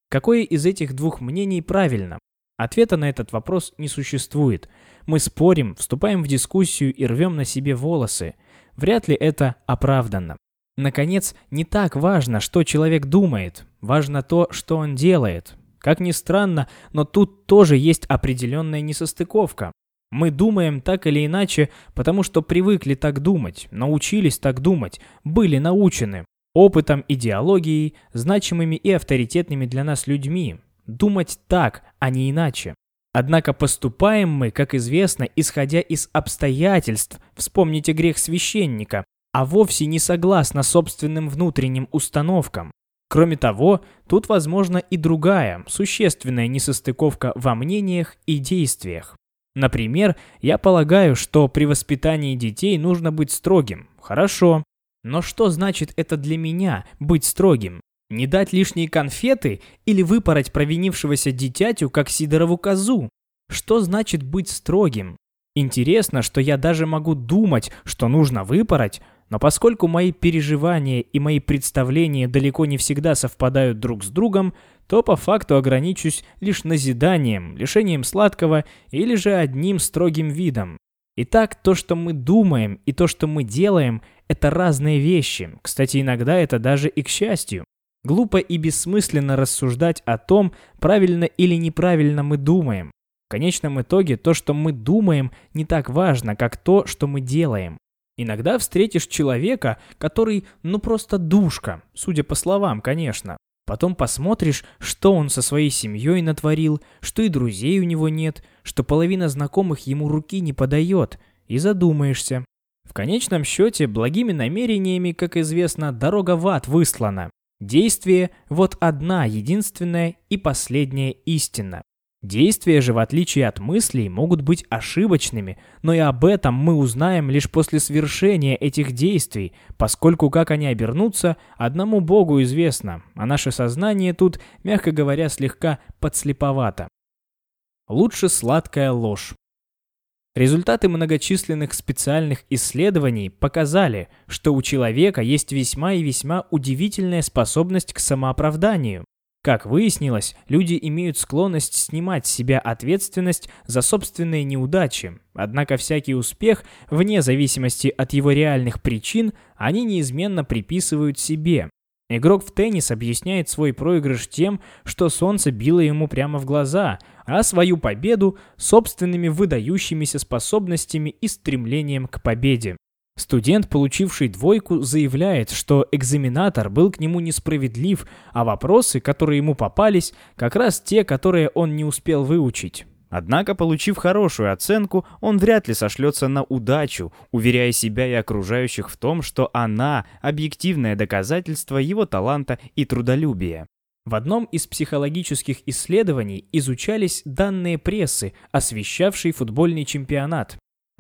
Какое из этих двух мнений правильно? Ответа на этот вопрос не существует. Мы спорим, вступаем в дискуссию и рвем на себе волосы. Вряд ли это оправданно. Наконец, не так важно, что человек думает. Важно то, что он делает. Как ни странно, но тут тоже есть определенная несостыковка. Мы думаем так или иначе, потому что привыкли так думать, научились так думать, были научены опытом, идеологией, значимыми и авторитетными для нас людьми. Думать так, а не иначе. Однако поступаем мы, как известно, исходя из обстоятельств, вспомните грех священника, а вовсе не согласно собственным внутренним установкам. Кроме того, тут возможна и другая, существенная несостыковка во мнениях и действиях. Например, я полагаю, что при воспитании детей нужно быть строгим. Хорошо. Но что значит это для меня, быть строгим? Не дать лишние конфеты или выпороть провинившегося дитятю, как Сидорову козу? Что значит быть строгим? Интересно, что я даже могу думать, что нужно выпороть, но поскольку мои переживания и мои представления далеко не всегда совпадают друг с другом, то по факту ограничусь лишь назиданием, лишением сладкого или же одним строгим видом. Итак, то, что мы думаем, и то, что мы делаем, это разные вещи. Кстати, иногда это даже и к счастью. Глупо и бессмысленно рассуждать о том, правильно или неправильно мы думаем. В конечном итоге то, что мы думаем, не так важно, как то, что мы делаем. Иногда встретишь человека, который, просто душка, судя по словам, конечно. Потом посмотришь, что он со своей семьей натворил, что и друзей у него нет, что половина знакомых ему руки не подает, и задумаешься. В конечном счете, благими намерениями, как известно, дорога в ад выслана. Действие – вот одна, единственная и последняя истина. Действия же, в отличие от мыслей, могут быть ошибочными, но и об этом мы узнаем лишь после свершения этих действий, поскольку как они обернутся, одному Богу известно, а наше сознание тут, мягко говоря, слегка подслеповато. Лучше сладкая ложь. Результаты многочисленных специальных исследований показали, что у человека есть весьма и весьма удивительная способность к самооправданию. Как выяснилось, люди имеют склонность снимать с себя ответственность за собственные неудачи, однако всякий успех, вне зависимости от его реальных причин, они неизменно приписывают себе. Игрок в теннис объясняет свой проигрыш тем, что солнце било ему прямо в глаза, а свою победу – собственными выдающимися способностями и стремлением к победе. Студент, получивший двойку, заявляет, что экзаменатор был к нему несправедлив, а вопросы, которые ему попались, как раз те, которые он не успел выучить. Однако, получив хорошую оценку, он вряд ли сошлется на удачу, уверяя себя и окружающих в том, что она – объективное доказательство его таланта и трудолюбия. В одном из психологических исследований изучались данные прессы, освещавшей футбольный чемпионат.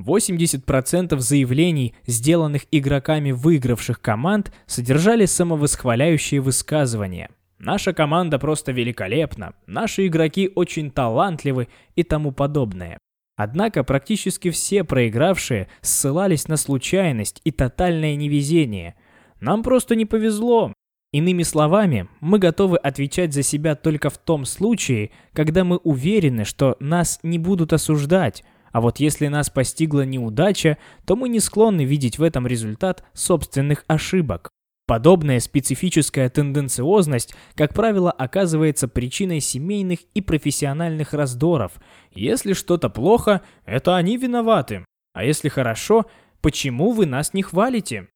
80% заявлений, сделанных игроками выигравших команд, содержали самовосхваляющие высказывания. «Наша команда просто великолепна», «Наши игроки очень талантливы» и тому подобное. Однако практически все проигравшие ссылались на случайность и тотальное невезение. «Нам просто не повезло». Иными словами, мы готовы отвечать за себя только в том случае, когда мы уверены, что нас не будут осуждать. А вот если нас постигла неудача, то мы не склонны видеть в этом результат собственных ошибок. Подобная специфическая тенденциозность, как правило, оказывается причиной семейных и профессиональных раздоров. Если что-то плохо, это они виноваты. А если хорошо, почему вы нас не хвалите?